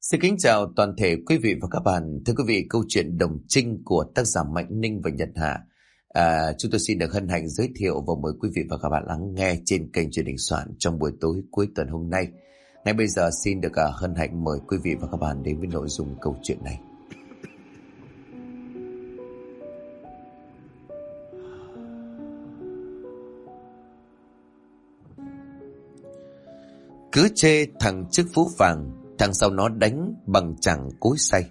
Xin kính chào toàn thể quý vị và các bạn. Thưa quý vị, câu chuyện Đồng Trinh của tác giả Mạnh Ninh và Nhật Hạ. Chúng tôi xin được hân hạnh giới thiệu và mời quý vị và các bạn lắng nghe trên kênh truyền hình soạn trong buổi tối cuối tuần hôm nay. Ngay bây giờ xin được hân hạnh mời quý vị và các bạn đến với nội dung câu chuyện này. Cứ chê thằng trước phú vàng, thằng sau nó đánh bằng chẳng cối xay.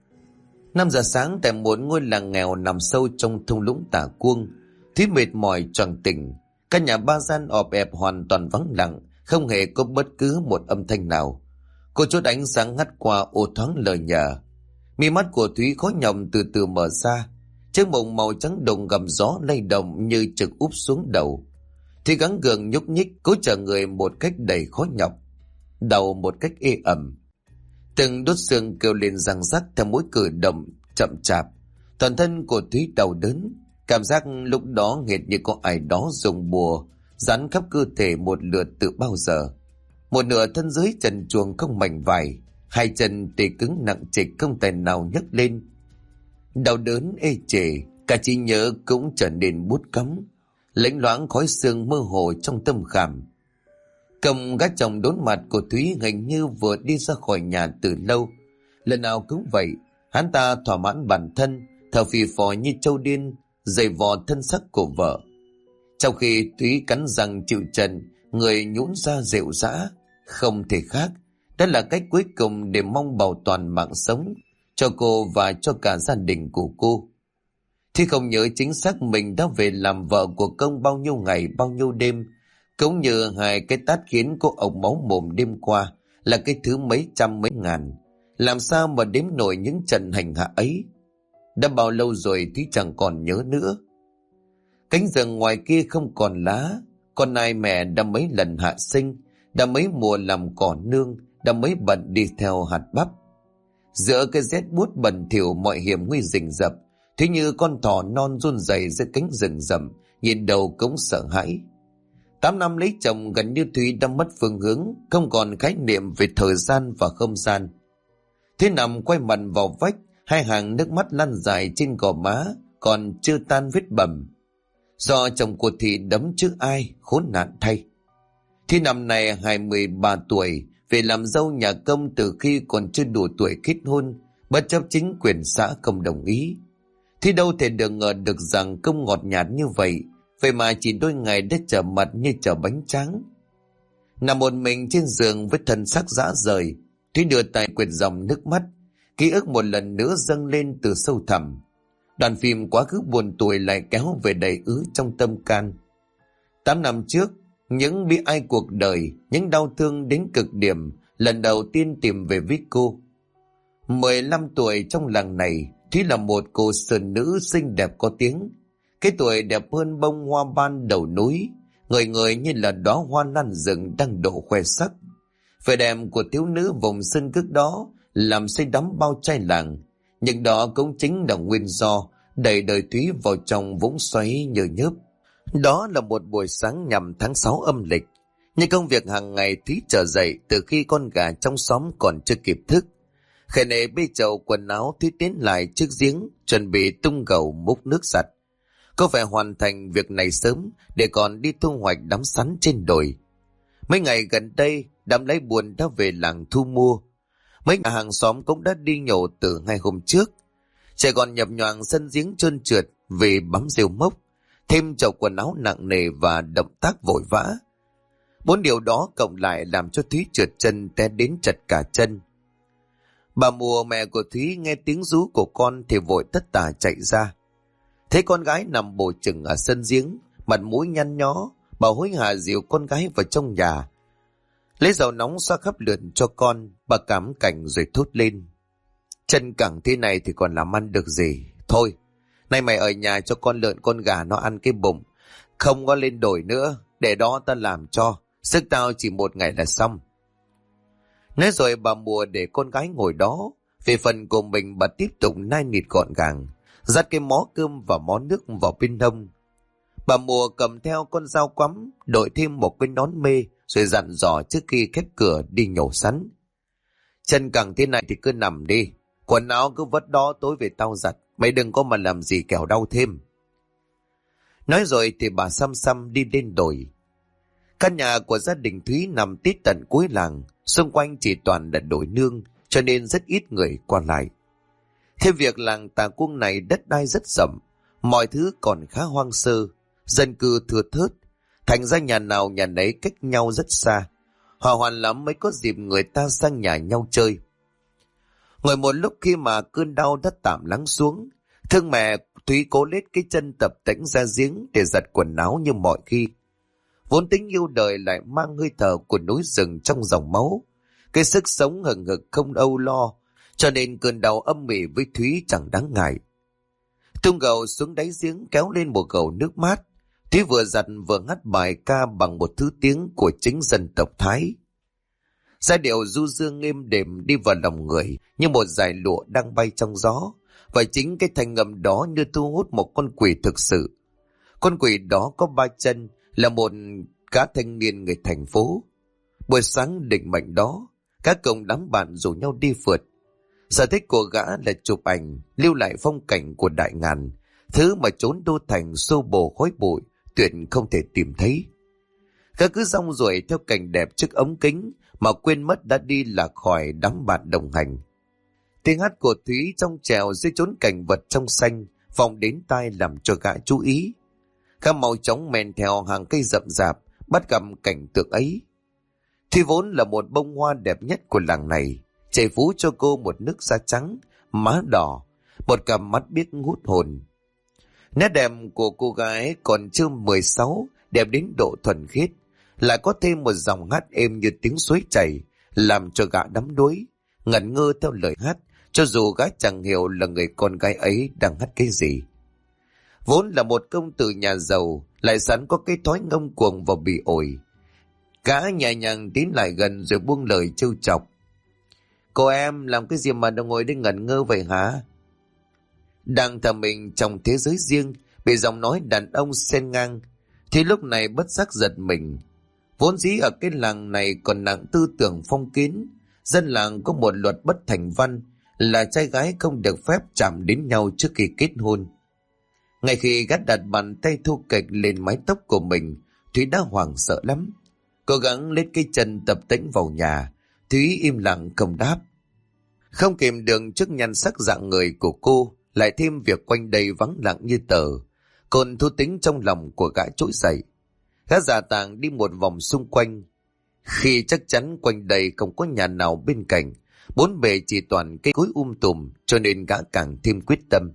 5 giờ sáng tại một ngôi làng nghèo nằm sâu trong thung lũng Tả Cuông, Thúy mệt mỏi choàng tỉnh. Căn nhà ba gian ọp ẹp hoàn toàn vắng lặng, không hề có bất cứ một âm thanh nào. Cô chốt ánh sáng ngắt qua ô thoáng lời nhờ. Mi mắt của Thúy khó nhọc từ từ mở ra, chiếc mộng màu trắng đồng gầm gió lay động như trực úp xuống đầu. Thúy gắng gượng nhúc nhích cố chờ người một cách đầy khó nhọc, đầu một cách ê ẩm. Từng đốt xương kêu lên răng rắc theo mỗi cử động chậm chạp. Toàn thân của Thúy đau đớn, cảm giác lúc đó hệt như có ai đó dùng bùa dán khắp cơ thể một lượt từ bao giờ. Một nửa thân dưới trần truồng không mảnh vải, hai chân tê cứng nặng trịch không tài nào nhấc lên. Đau đớn ê chề, cả trí nhớ cũng trở nên bút cắm, lễnh loáng khói sương mơ hồ trong tâm khảm. Công gác chồng đốn mặt của Thúy hình như vừa đi ra khỏi nhà từ lâu. Lần nào cũng vậy, hắn ta thỏa mãn bản thân, thở phì phò như trâu điên, giày vò thân sắc của vợ. Trong khi Thúy cắn răng chịu trận, người nhũn ra rệu rã, không thể khác. Đó là cách cuối cùng để mong bảo toàn mạng sống cho cô và cho cả gia đình của cô. Thì không nhớ chính xác mình đã về làm vợ của Công bao nhiêu ngày bao nhiêu đêm, cũng như hai cái tát khiến cô ộc máu mồm đêm qua là cái thứ mấy trăm mấy ngàn. Làm sao mà đếm nổi những trận hành hạ ấy. Đã bao lâu rồi thì chẳng còn nhớ nữa. Cánh rừng ngoài kia không còn lá, con nai mẹ đã mấy lần hạ sinh, đã mấy mùa làm cỏ nương, đã mấy bận đi theo hạt bắp. Giữa cái rét buốt bẩn thỉu mọi hiểm nguy rình rập, thế như con thỏ non run rẩy giữa cánh rừng rậm, nhìn đầu cũng sợ hãi. 8 năm lấy chồng gần như Thúy đã mất phương hướng, không còn khái niệm về thời gian và không gian. Thế nằm quay mặt vào vách, hai hàng nước mắt lăn dài trên gò má, còn chưa tan vết bầm. Do chồng của Thị đấm chứ ai, khốn nạn thay. Thì năm nay 23 tuổi, về làm dâu nhà Công từ khi còn chưa đủ tuổi kết hôn, bất chấp chính quyền xã không đồng ý. Thì đâu thể được ngờ được rằng Công ngọt nhạt như vậy, vậy mà chỉ đôi ngày đã trở mặt như trở bánh tráng. Nằm một mình trên giường với thân xác rã rời, Thúy đưa tay quệt dòng nước mắt, ký ức một lần nữa dâng lên từ sâu thẳm. Đoạn phim quá khứ buồn tủi lại kéo về đầy ứ trong tâm can. 8 năm trước, những bi ai cuộc đời, những đau thương đến cực điểm, lần đầu tiên tìm về với cô. 15 tuổi trong làng này, Thúy là một cô sơn nữ xinh đẹp có tiếng. Cái tuổi đẹp hơn bông hoa ban đầu núi, người người như là đóa hoa lan rừng đang độ khoe sắc. Vẻ đẹp của thiếu nữ vùng sơn cước đó làm say đắm bao trai làng, nhưng đó cũng chính là nguyên do đẩy đời Thúy vào trong vũng xoáy nhờ nhớp. Đó là một buổi sáng nhằm tháng 6 âm lịch. Như công việc hàng ngày, Thúy trở dậy từ khi con gà trong xóm còn chưa kịp thức. Khẽ nệ bê chậu quần áo, Thúy tiến lại trước giếng chuẩn bị tung gầu múc nước giặt. Cô phải hoàn thành việc này sớm để còn đi thu hoạch đám sắn trên đồi. Mấy ngày gần đây, đám lấy buồn đã về làng thu mua. Mấy nhà hàng xóm cũng đã đi nhổ từ 2 hôm trước. Trẻ còn nhập nhoàng sân giếng trơn trượt vì bắm rêu mốc, thêm chậu quần áo nặng nề và động tác vội vã. 4 điều đó cộng lại làm cho Thúy trượt chân té đến chật cả chân. Bà Mùa, mẹ của Thúy, nghe tiếng rú của con thì vội tất tả chạy ra. Thấy con gái nằm bổ chừng ở sân giếng, mặt mũi nhăn nhó, bà hối hả dìu con gái vào trong nhà. Lấy dầu nóng xoa khắp lượn cho con, bà cảm cảnh rồi thốt lên: chân cẳng thế này thì còn làm ăn được gì. Thôi, nay mày ở nhà cho con lợn con gà nó ăn cái bụng, không có lên đồi nữa, để đó ta làm cho, sức tao chỉ 1 ngày là xong. Nói rồi bà Mùa để con gái ngồi đó, về phần của mình bà tiếp tục nai nịt gọn gàng, dắt cái mó cơm và mó nước vào bên hông. Bà Mùa cầm theo con dao quắm, đội thêm một cái nón mê, rồi dặn dò trước khi khép cửa đi nhổ sắn: Chân cẳng thế này thì cứ nằm đi. Quần áo cứ vất đó tối về tao giặt. Mày đừng có mà làm gì kẻo đau thêm. Nói rồi thì bà xăm xăm đi lên đồi. Căn nhà của gia đình Thúy nằm tít tận cuối làng. Xung quanh chỉ toàn là đồi nương, cho nên rất ít người qua lại. Thêm việc làng Tà Cuông này đất đai rất rộng, mọi thứ còn khá hoang sơ, dân cư thưa thớt, thành ra nhà nào nhà nấy cách nhau rất xa. Hò hoan lắm mới có dịp người ta sang nhà nhau chơi. Ngồi một lúc khi mà cơn đau đã tạm lắng xuống, thương mẹ Thúy cố lết cái chân tập tễnh ra giếng để giặt quần áo như mọi khi. Vốn tính yêu đời lại mang hơi thở của núi rừng trong dòng máu, cái sức sống hừng hực không âu lo, cho nên cơn đau âm mỉ với Thúy chẳng đáng ngại. Tung gầu xuống đáy giếng kéo lên một gầu nước mát, Thúy vừa giặt vừa ngắt bài ca bằng một thứ tiếng của chính dân tộc Thái. Giai điệu du dương êm đềm đi vào lòng người như một dải lụa đang bay trong gió, và chính cái thanh âm đó như thu hút một con quỷ thực sự. Con quỷ đó có 3 chân, là một gã thanh niên người thành phố. Buổi sáng định mệnh đó, các cùng đám bạn rủ nhau đi phượt. Sở thích của gã là chụp ảnh, lưu lại phong cảnh của đại ngàn, thứ mà trốn đô thành xô bồ khói bụi tuyệt không thể tìm thấy. Gã cứ rong ruổi theo cảnh đẹp trước ống kính mà quên mất đã đi lạc khỏi đám bạn đồng hành. Tiếng hát của Thúy trong trèo dưới chốn cảnh vật trong xanh vọng đến tai làm cho gã chú ý. Gã mau chóng men theo hàng cây rậm rạp, bắt gặp cảnh tượng ấy. Thúy vốn là một bông hoa đẹp nhất của làng này, chảy phú cho cô một nước da trắng, má đỏ, một cặp mắt biết hút hồn. Nét đẹp của cô gái còn chưa 16, đẹp đến độ thuần khiết, lại có thêm một dòng hát êm như tiếng suối chảy, làm cho gã đắm đuối, ngẩn ngơ theo lời hát, cho dù gã chẳng hiểu là người con gái ấy đang hát cái gì. Vốn là một công tử nhà giàu, lại sẵn có cái thói ngông cuồng và bị ổi. Gã nhẹ nhàng tiến lại gần rồi buông lời trêu chọc. Cô em làm cái gì mà đang ngồi đây ngẩn ngơ vậy hả? Đang thầm mình trong thế giới riêng, bị giọng nói đàn ông xen ngang, thì lúc này bất giác giật mình. Vốn dĩ ở cái làng này còn nặng tư tưởng phong kiến, dân làng có một luật bất thành văn là trai gái không được phép chạm đến nhau trước khi kết hôn. Ngay khi gã đặt bàn tay thô kệch lên mái tóc của mình, Thúy đã hoảng sợ lắm. Cố gắng lết cái chân tập tễnh vào nhà, Thúy im lặng không đáp. Không kìm được trước nhan sắc dạng người của cô, lại thêm việc quanh đây vắng lặng như tờ, còn thú tính trong lòng của gã trỗi dậy. Gã giả tàng đi một vòng xung quanh. Khi chắc chắn quanh đây không có nhà nào bên cạnh, bốn bề chỉ toàn cây cối tùm, cho nên gã càng thêm quyết tâm.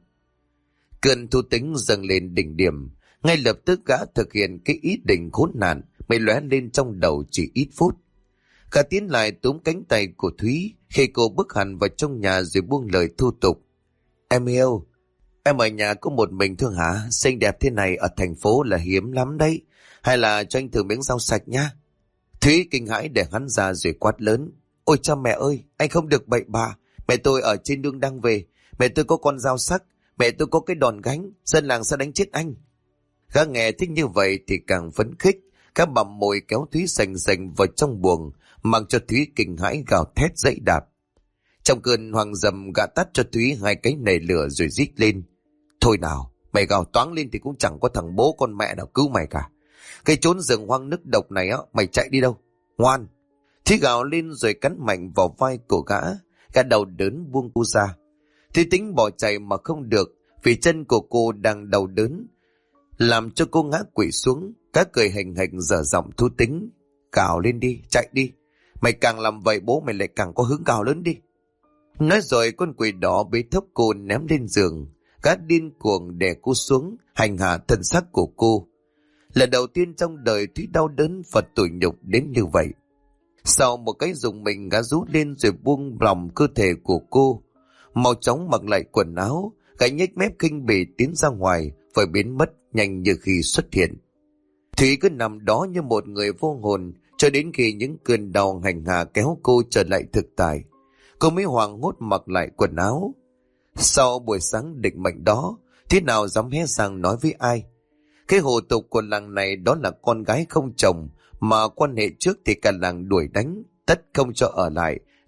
Cơn thú tính dâng lên đỉnh điểm, ngay lập tức gã thực hiện cái ý định khốn nạn mày lóe lên trong đầu chỉ ít phút. Gã tiến lại túm cánh tay của Thúy khi cô bước hẳn vào trong nhà rồi buông lời thu tục. Em yêu, em ở nhà có một mình thương hả? Xinh đẹp thế này ở thành phố là hiếm lắm đấy. Hay là cho anh thử miếng rau sạch nhá. Thúy kinh hãi để hắn ra rồi quát lớn. Ôi cha mẹ ơi, anh không được bậy bạ. Mẹ tôi ở trên đường đang về. Mẹ tôi có con dao sắc. Mẹ tôi có cái đòn gánh. Dân làng sẽ đánh chết anh. Gã nghe thích như vậy thì càng phấn khích. Các bặm môi kéo Thúy sành sành vào trong buồng, mặc cho Thúy kinh hãi gào thét dậy đạp. Trong cơn hoang dầm, gã tắt cho Thúy 2 cái nảy lửa rồi rít lên. Thôi nào, mày gào toáng lên thì cũng chẳng có thằng bố con mẹ nào cứu mày cả. Cái chốn rừng hoang nức độc này á, mày chạy đi đâu? Ngoan! Thúy gào lên rồi cắn mạnh vào vai của gã. Gã đầu đớn buông cô ra. Thúy tính bỏ chạy mà không được, vì chân của cô đang đau đớn, làm cho cô ngã quỵ xuống. Gã cười hình hình dở giọng thú tính. Gào lên đi, chạy đi. Mày càng làm vậy bố mày lại càng có hứng gào lớn đi. Nói rồi con quỷ đỏ bế thốc cô ném lên giường. Gã điên cuồng đè cô xuống, hành hạ thân xác của cô. Lần đầu tiên trong đời Thúy đau đớn và tủi nhục đến như vậy. Sau một cái dùng mình, gã rú lên rồi buông lòng cơ thể của cô. Mau chóng mặc lại quần áo, gã nhếch mép khinh bỉ tiến ra ngoài, rồi biến mất nhanh như khi xuất hiện. Thúy cứ nằm đó như một người vô hồn, cho đến khi những cơn đau hành hạ kéo cô trở lại thực tại. Cô mới hoảng hốt mặc lại quần áo. Sau buổi sáng định mệnh đó, thế nào dám hé sang nói với ai? Cái hủ tục của làng này đó là con gái không chồng, mà quan hệ trước thì cả làng đuổi đánh, tất không cho ở lại,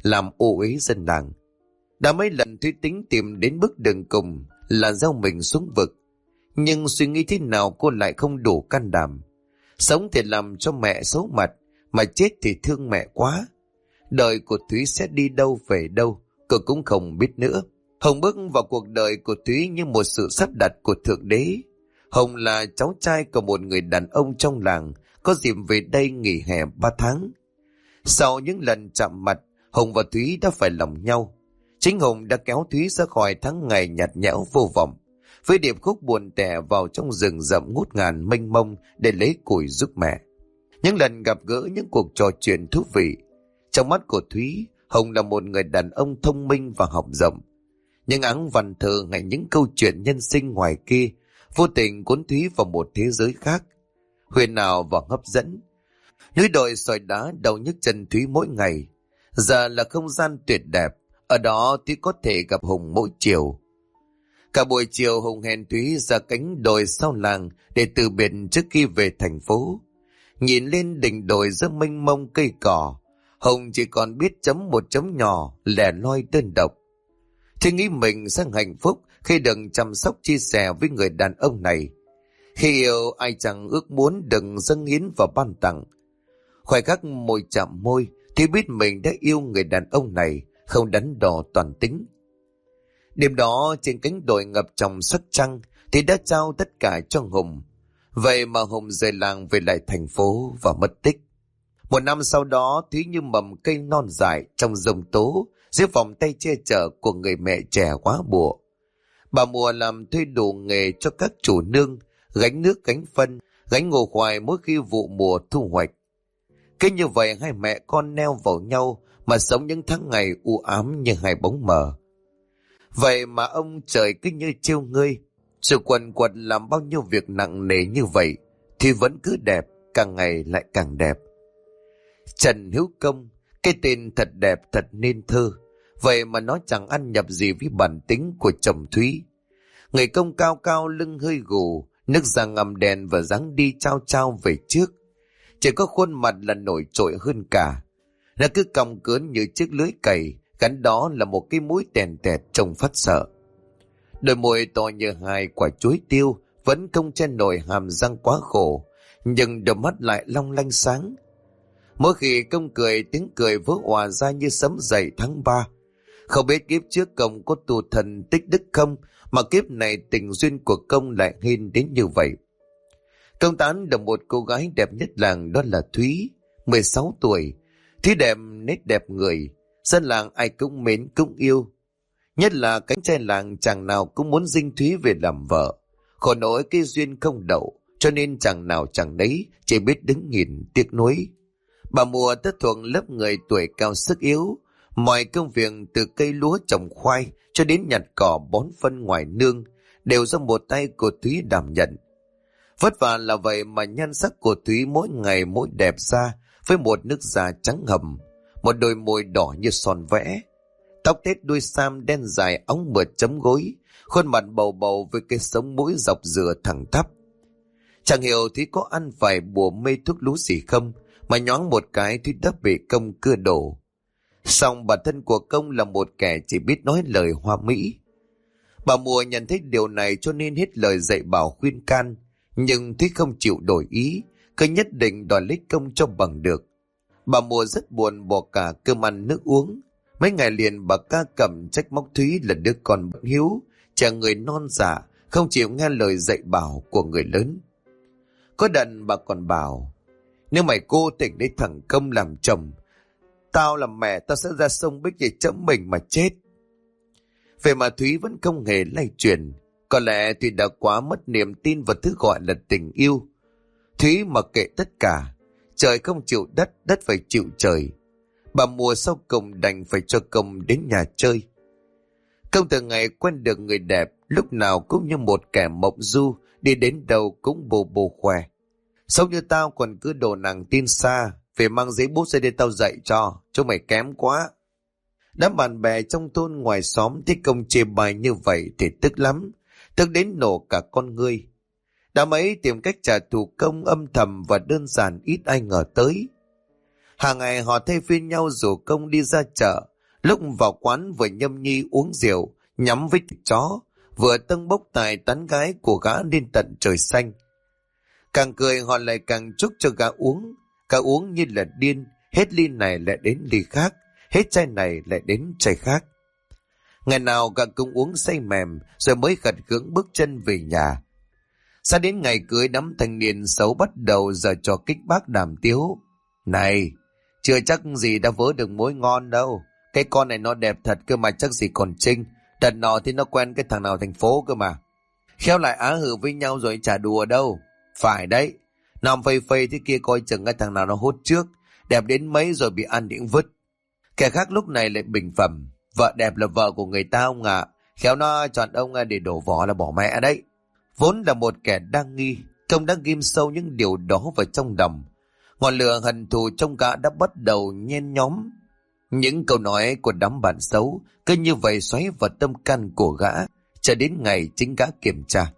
làm ô uế dân làng. Đã mấy lần Thúy tính tìm đến bước đường cùng là gieo mình xuống vực, nhưng suy nghĩ thế nào cô lại không đủ can đảm. Sống thì làm cho mẹ xấu mặt, mà chết thì thương mẹ quá. Đời của Thúy sẽ đi đâu về đâu, cô cũng không biết nữa. Hồng bước vào cuộc đời của Thúy như một sự sắp đặt của Thượng Đế. Hồng là cháu trai của một người đàn ông trong làng, có dịp về đây nghỉ hè 3 tháng. Sau những lần chạm mặt, Hồng và Thúy đã phải lòng nhau. Chính Hồng đã kéo Thúy ra khỏi tháng ngày nhạt nhẽo vô vọng, với điệp khúc buồn tẻ vào trong rừng rậm ngút ngàn mênh mông để lấy củi giúp mẹ. Những lần gặp gỡ, những cuộc trò chuyện thú vị. Trong mắt của Thúy, Hồng là một người đàn ông thông minh và học rộng. Những áng văn thơ hay những câu chuyện nhân sinh ngoài kia vô tình cuốn Thúy vào một thế giới khác, huyền ảo và hấp dẫn. Núi đồi sỏi đá đau nhức chân Thúy mỗi ngày, giờ là không gian tuyệt đẹp. Ở đó Thúy có thể gặp Hồng mỗi chiều. Cả buổi chiều Hồng hẹn Thúy ra cánh đồi sau làng để từ biệt trước khi về thành phố. Nhìn lên đỉnh đồi rất mênh mông cây cỏ, Hồng chỉ còn biết chấm một chấm nhỏ lẻ loi đơn độc. Thì nghĩ mình sẽ hạnh phúc khi được chăm sóc chia sẻ với người đàn ông này. Khi yêu ai chẳng ước muốn đừng dâng hiến và ban tặng. Khoảnh khắc môi chạm môi thì biết mình đã yêu người đàn ông này, không đắn đo toàn tính. Đêm đó trên cánh đồi ngập trong sắc trăng thì đã trao tất cả cho Hồng. Vậy mà Hồng rời làng về lại thành phố và mất tích. Một năm sau đó, Thúy như mầm cây non dại trong giông tố, dưới vòng tay che chở của người mẹ trẻ quá bụa. Bà Mùa làm thuê đủ nghề cho các chủ nương, gánh nước gánh phân, gánh ngô khoai mỗi khi vụ mùa thu hoạch. Cứ như vậy hai mẹ con neo vào nhau mà sống những tháng ngày u ám như hai bóng mờ. Vậy mà ông trời cứ như trêu ngươi, sự quần quật làm bao nhiêu việc nặng nề như vậy thì vẫn cứ đẹp, càng ngày lại càng đẹp. Trần Hữu Công, cái tên thật đẹp thật nên thơ, vậy mà nó chẳng ăn nhập gì với bản tính của chồng Thúy. Người công cao cao lưng hơi gù, nước da ngầm đèn và dáng đi trao trao về trước. Chỉ có khuôn mặt là nổi trội hơn cả. Nó cứ cong cớn như chiếc lưới cày, gắn đó là một cái mũi tèn tẹt trông phát sợ. Đôi môi to như hai quả chuối tiêu, vẫn không che nổi hàm răng quá khổ, nhưng đôi mắt lại long lanh sáng. Mỗi khi Công cười, tiếng cười vỡ òa ra như sấm dậy tháng 3. Không biết kiếp trước Công có tu thần tích đức không, mà kiếp này tình duyên của Công lại hên đến như vậy. Công tán được một cô gái đẹp nhất làng, đó là Thúy, 16 tuổi. Thúy đẹp nét đẹp người, dân làng ai cũng mến cũng yêu. Nhất là cánh trai làng chàng nào cũng muốn dinh Thúy về làm vợ. Khổ nỗi cái duyên không đậu, cho nên chàng nào chẳng đấy, chỉ biết đứng nhìn tiếc nuối. Bà Mùa tất thuộc lớp người tuổi cao sức yếu. Mọi công việc từ cây lúa trồng khoai cho đến nhặt cỏ bón phân ngoài nương đều do một tay của Thúy đảm nhận. Vất vả là vậy mà nhan sắc của Thúy mỗi ngày mỗi đẹp ra, với một nước da trắng hầm, một đôi môi đỏ như son vẽ, tóc tết đuôi sam đen dài óng mượt chấm gối, khuôn mặt bầu bầu với cái sống mũi dọc dừa thẳng tắp. Chẳng hiểu Thúy có ăn phải bùa mê thuốc lú gì không, mà nhoáng một cái Thúy đã bị Công cưa đổ. Song bản thân của Công là một kẻ chỉ biết nói lời hoa mỹ. Bà Mùa nhận thấy điều này cho nên hết lời dạy bảo khuyên can, nhưng Thúy không chịu đổi ý, cứ nhất định đòi lấy Công cho bằng được. Bà Mùa rất buồn, bỏ cả cơm ăn nước uống. Mấy ngày liền bà ca cầm trách móc Thúy là đứa con bất hiếu, trẻ người non dạ, không chịu nghe lời dạy bảo của người lớn. Có đần bà còn bảo, nếu mày cố tình lấy thằng Công làm chồng, tao làm mẹ tao sẽ ra sông Bích để chấm mình mà chết. Vậy mà Thúy vẫn không hề lay chuyển. Có lẽ Thúy đã quá mất niềm tin vào thứ gọi là tình yêu. Thúy mặc kệ tất cả, trời không chịu đất, đất phải chịu trời. Bà Mùa sau cùng đành phải cho Công đến nhà chơi. Công từ ngày quen được người đẹp, lúc nào cũng như một kẻ mộng du, đi đến đâu cũng bồ bồ khoe. Sống như tao còn cứ đồ nàng tin xa, về mang giấy bút ra đây tao dạy cho mày kém quá. Đám bạn bè trong thôn ngoài xóm thấy Công chê bai như vậy thì tức lắm, tức đến nổ cả con ngươi. Đám ấy tìm cách trả thù Công âm thầm và đơn giản, ít ai ngờ tới. Hàng ngày họ thay phiên nhau rủ Công đi ra chợ, Lúc vào quán vừa nhâm nhi uống rượu, nhắm với thịt chó, vừa tâng bốc tài tán gái của gã lên tận trời xanh. Càng cười họ lại càng chúc cho gã uống như là điên, hết ly này lại đến ly khác, hết chai này lại đến chai khác. Ngày nào gã cũng uống say mềm rồi mới khật khưỡng bước chân về nhà. Sau đến ngày cưới, đám thanh niên xấu bắt đầu giờ trò kích bác đàm tiếu. Này, chưa chắc gì đã vớ được mối ngon đâu. Cái con này nó đẹp thật cơ mà, chắc gì còn Trinh. Đợt nọ thì nó quen cái thằng nào thành phố cơ mà. Khéo lại á hừ với nhau rồi chả đùa đâu. Phải đấy, nằm phây phây thế kia coi chừng cái thằng nào nó hốt trước. Đẹp đến mấy rồi bị ăn điểm vứt. Kẻ khác lúc này lại bình phẩm. Vợ đẹp là vợ của người ta ông ạ. Khéo nó chọn ông để đổ vỏ là bỏ mẹ đấy. Vốn là một kẻ đa nghi, Công đã ghim sâu những điều đó vào trong lòng. Ngọn lửa hận thù trong gã đã bắt đầu nhen nhóm. Những câu nói của đám bạn xấu cứ như vậy xoáy vào tâm can của gã, cho đến ngày chính gã kiểm tra.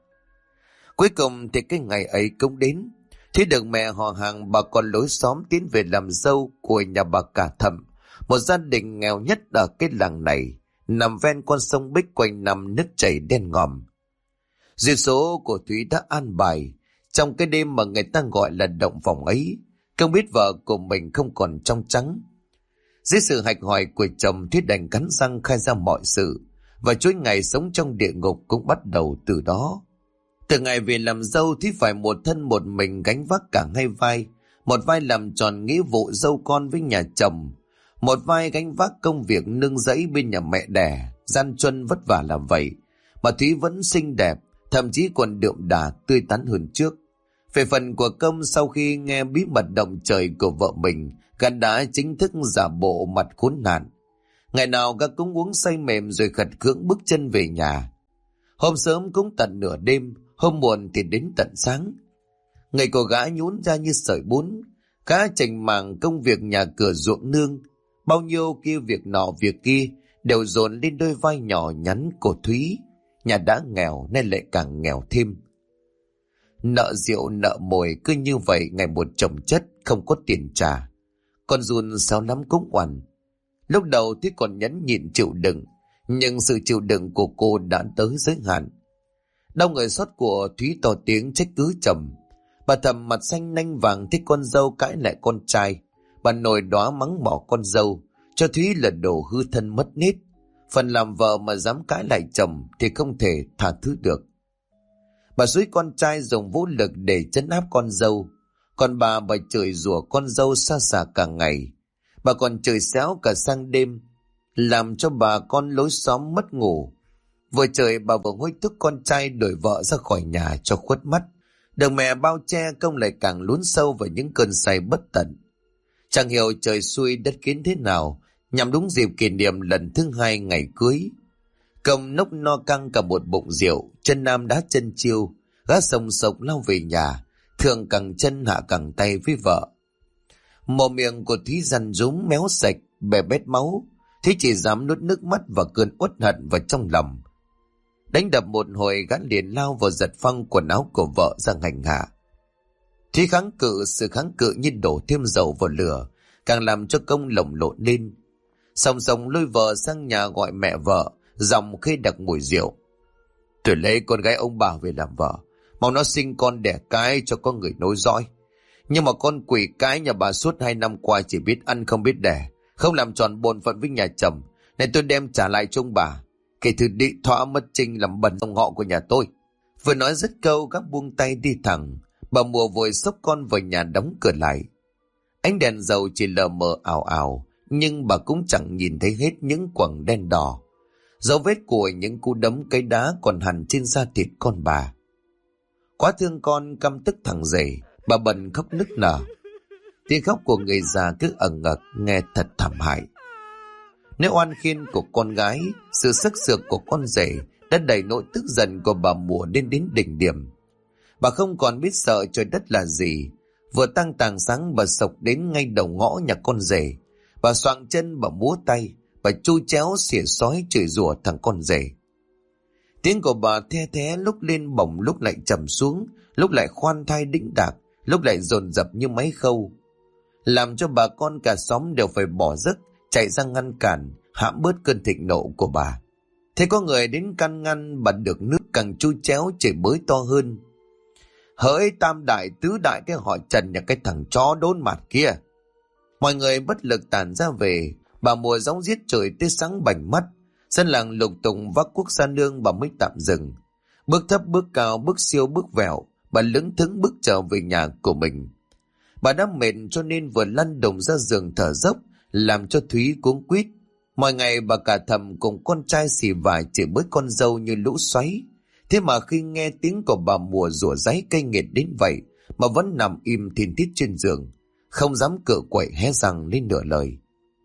Cuối cùng thì cái ngày ấy cũng đến. Thế được mẹ họ hàng bà con lối xóm tiến về làm dâu của nhà bà cả Thẩm, một gia đình nghèo nhất ở cái làng này, nằm ven con sông Bích quanh năm nước chảy đen ngòm. Duyên số của Thúy đã an bài, trong cái đêm mà người ta gọi là động phòng ấy, không biết vợ của mình không còn trong trắng. Dưới sự hạch hỏi của chồng, Thúy đành cắn răng khai ra mọi sự, và chuỗi ngày sống trong địa ngục cũng bắt đầu từ đó. Từ ngày về làm dâu, Thúy phải một thân một mình gánh vác cả hai vai. Một vai làm tròn nghĩa vụ dâu con với nhà chồng, một vai gánh vác công việc nương rẫy bên nhà mẹ đẻ. Gian truân vất vả làm vậy mà Thúy vẫn xinh đẹp, thậm chí còn đượm đà tươi tắn hơn trước. Về phần của Công, sau khi nghe bí mật động trời của vợ mình, gã đã chính thức giả bộ mặt khốn nạn. Ngày nào gã cũng uống say mềm rồi khật khưỡng bước chân về nhà. Hôm sớm cũng tận nửa đêm, hôm muộn thì đến tận sáng. Người của gã nhún ra như sợi bún. Gã chành màng công việc nhà cửa ruộng nương, bao nhiêu kia việc nọ việc kia đều dồn lên đôi vai nhỏ nhắn của Thúy. Nhà đã nghèo nên lại càng nghèo thêm. Nợ rượu nợ mồi cứ như vậy ngày một chồng chất, không có tiền trả. Con Jun sao lắm cũng oằn. Lúc đầu thì còn nhẫn nhịn chịu đựng, nhưng sự chịu đựng của cô đã tới giới hạn. Đau người xót của Thúy to tiếng trách cứ chồng. Bà Thầm mặt xanh nanh vàng thích con dâu cãi lại con trai. Bà nổi đoá mắng mỏ con dâu, cho Thúy là đồ hư thân mất nết. Phần làm vợ mà dám cãi lại chồng thì không thể tha thứ được. Bà xúi con trai dùng vũ lực để trấn áp con dâu. Còn bà chửi rủa con dâu xa xả cả ngày. Bà còn chửi xéo cả sang đêm, làm cho bà con lối xóm mất ngủ. Vừa chửi bà vừa hối thúc con trai đuổi vợ ra khỏi nhà cho khuất mắt. Được mẹ bao che, Công lại càng lún sâu vào những cơn say bất tận. Chẳng hiểu trời xui đất kiến thế nào, nhằm đúng dịp kỷ niệm lần thứ 2 ngày cưới, Công nốc no căng cả một bụng rượu, chân nam đá chân chiêu, gã sồng sộc lao về nhà, thường cẳng chân hạ cẳng tay với vợ. Mồm miệng của Thúy rằn rúm méo sạch, bè bét máu. Thúy chỉ dám nuốt nước mắt và cơn uất hận vào trong lòng. Đánh đập một hồi, gã liền lao vào giật phăng quần áo của vợ ra hành hạ. Thúy kháng cự, sự kháng cự như đổ thêm dầu vào lửa, càng làm cho Công lồng lộn lên. Song song lôi vợ sang nhà gọi mẹ vợ, giọng khê đặc mùi rượu. Tôi lấy con gái ông bà về làm vợ, mong nó sinh con đẻ cái cho có người nối dõi. Nhưng mà con quỷ cái nhà bà suốt 2 năm qua chỉ biết ăn không biết đẻ, không làm tròn bổn phận với nhà chồng, nên tôi đem trả lại cho ông bà. Kể từ đị thỏa mất trinh làm bẩn dòng họ của nhà tôi. Vừa nói dứt câu, gã buông tay đi thẳng. Bà Mùa vội xốc con vào nhà đóng cửa lại. Ánh đèn dầu chỉ lờ mờ ảo ảo, nhưng bà cũng chẳng nhìn thấy hết những quầng đen đỏ, dấu vết của những cú đấm cái đá còn hằn trên da thịt con bà. Quá thương con, căm tức thằng rể, bà bần khóc nức nở. Tiếng khóc của người già cứ ẩn ực, nghe thật thảm hại. Nếu oan khiên của con gái, sự sắc sược của con rể đã đẩy nỗi tức giận của bà Mùa lên đến đỉnh điểm. Bà không còn biết sợ trời đất là gì. Vừa tăng tàng sáng, bà sộc đến ngay đầu ngõ nhà con rể. Bà xoạng chân, bà múa tay, bà chu chéo xỉa xói chửi rủa thằng con rể. Tiếng của bà the thé, lúc lên bổng lúc lại trầm xuống, lúc lại khoan thai đĩnh đạc, lúc lại dồn dập như máy khâu, làm cho bà con cả xóm đều phải bỏ giấc chạy ra ngăn cản, hãm bớt cơn thịnh nộ của bà. Thế có người đến can ngăn, bà được nước càng chui chéo chửi bới to hơn. Hỡi tam đại tứ đại cái họ Trần nhà cái thằng chó đốn mặt kia. Mọi người bất lực tản ra về. Bà Mùa gióng giết trời tới sáng bảnh mắt. Dân làng lục tùng vác cuốc ra nương, bà mới tạm dừng. Bước thấp bước cao, bước siêu bước vẹo, bà lững thững bước trở về nhà của mình. Bà đã mệt cho nên vừa lăn đùng ra giường thở dốc, làm cho Thúy cuống quýt. Mọi ngày bà cả thầm cùng con trai xì vải chỉ bới con dâu như lũ xoáy. Thế mà khi nghe tiếng của bà Mùa rủa ráy cay nghiệt đến vậy mà vẫn nằm im thin thít trên giường, không dám cựa quậy hé răng lên nửa lời.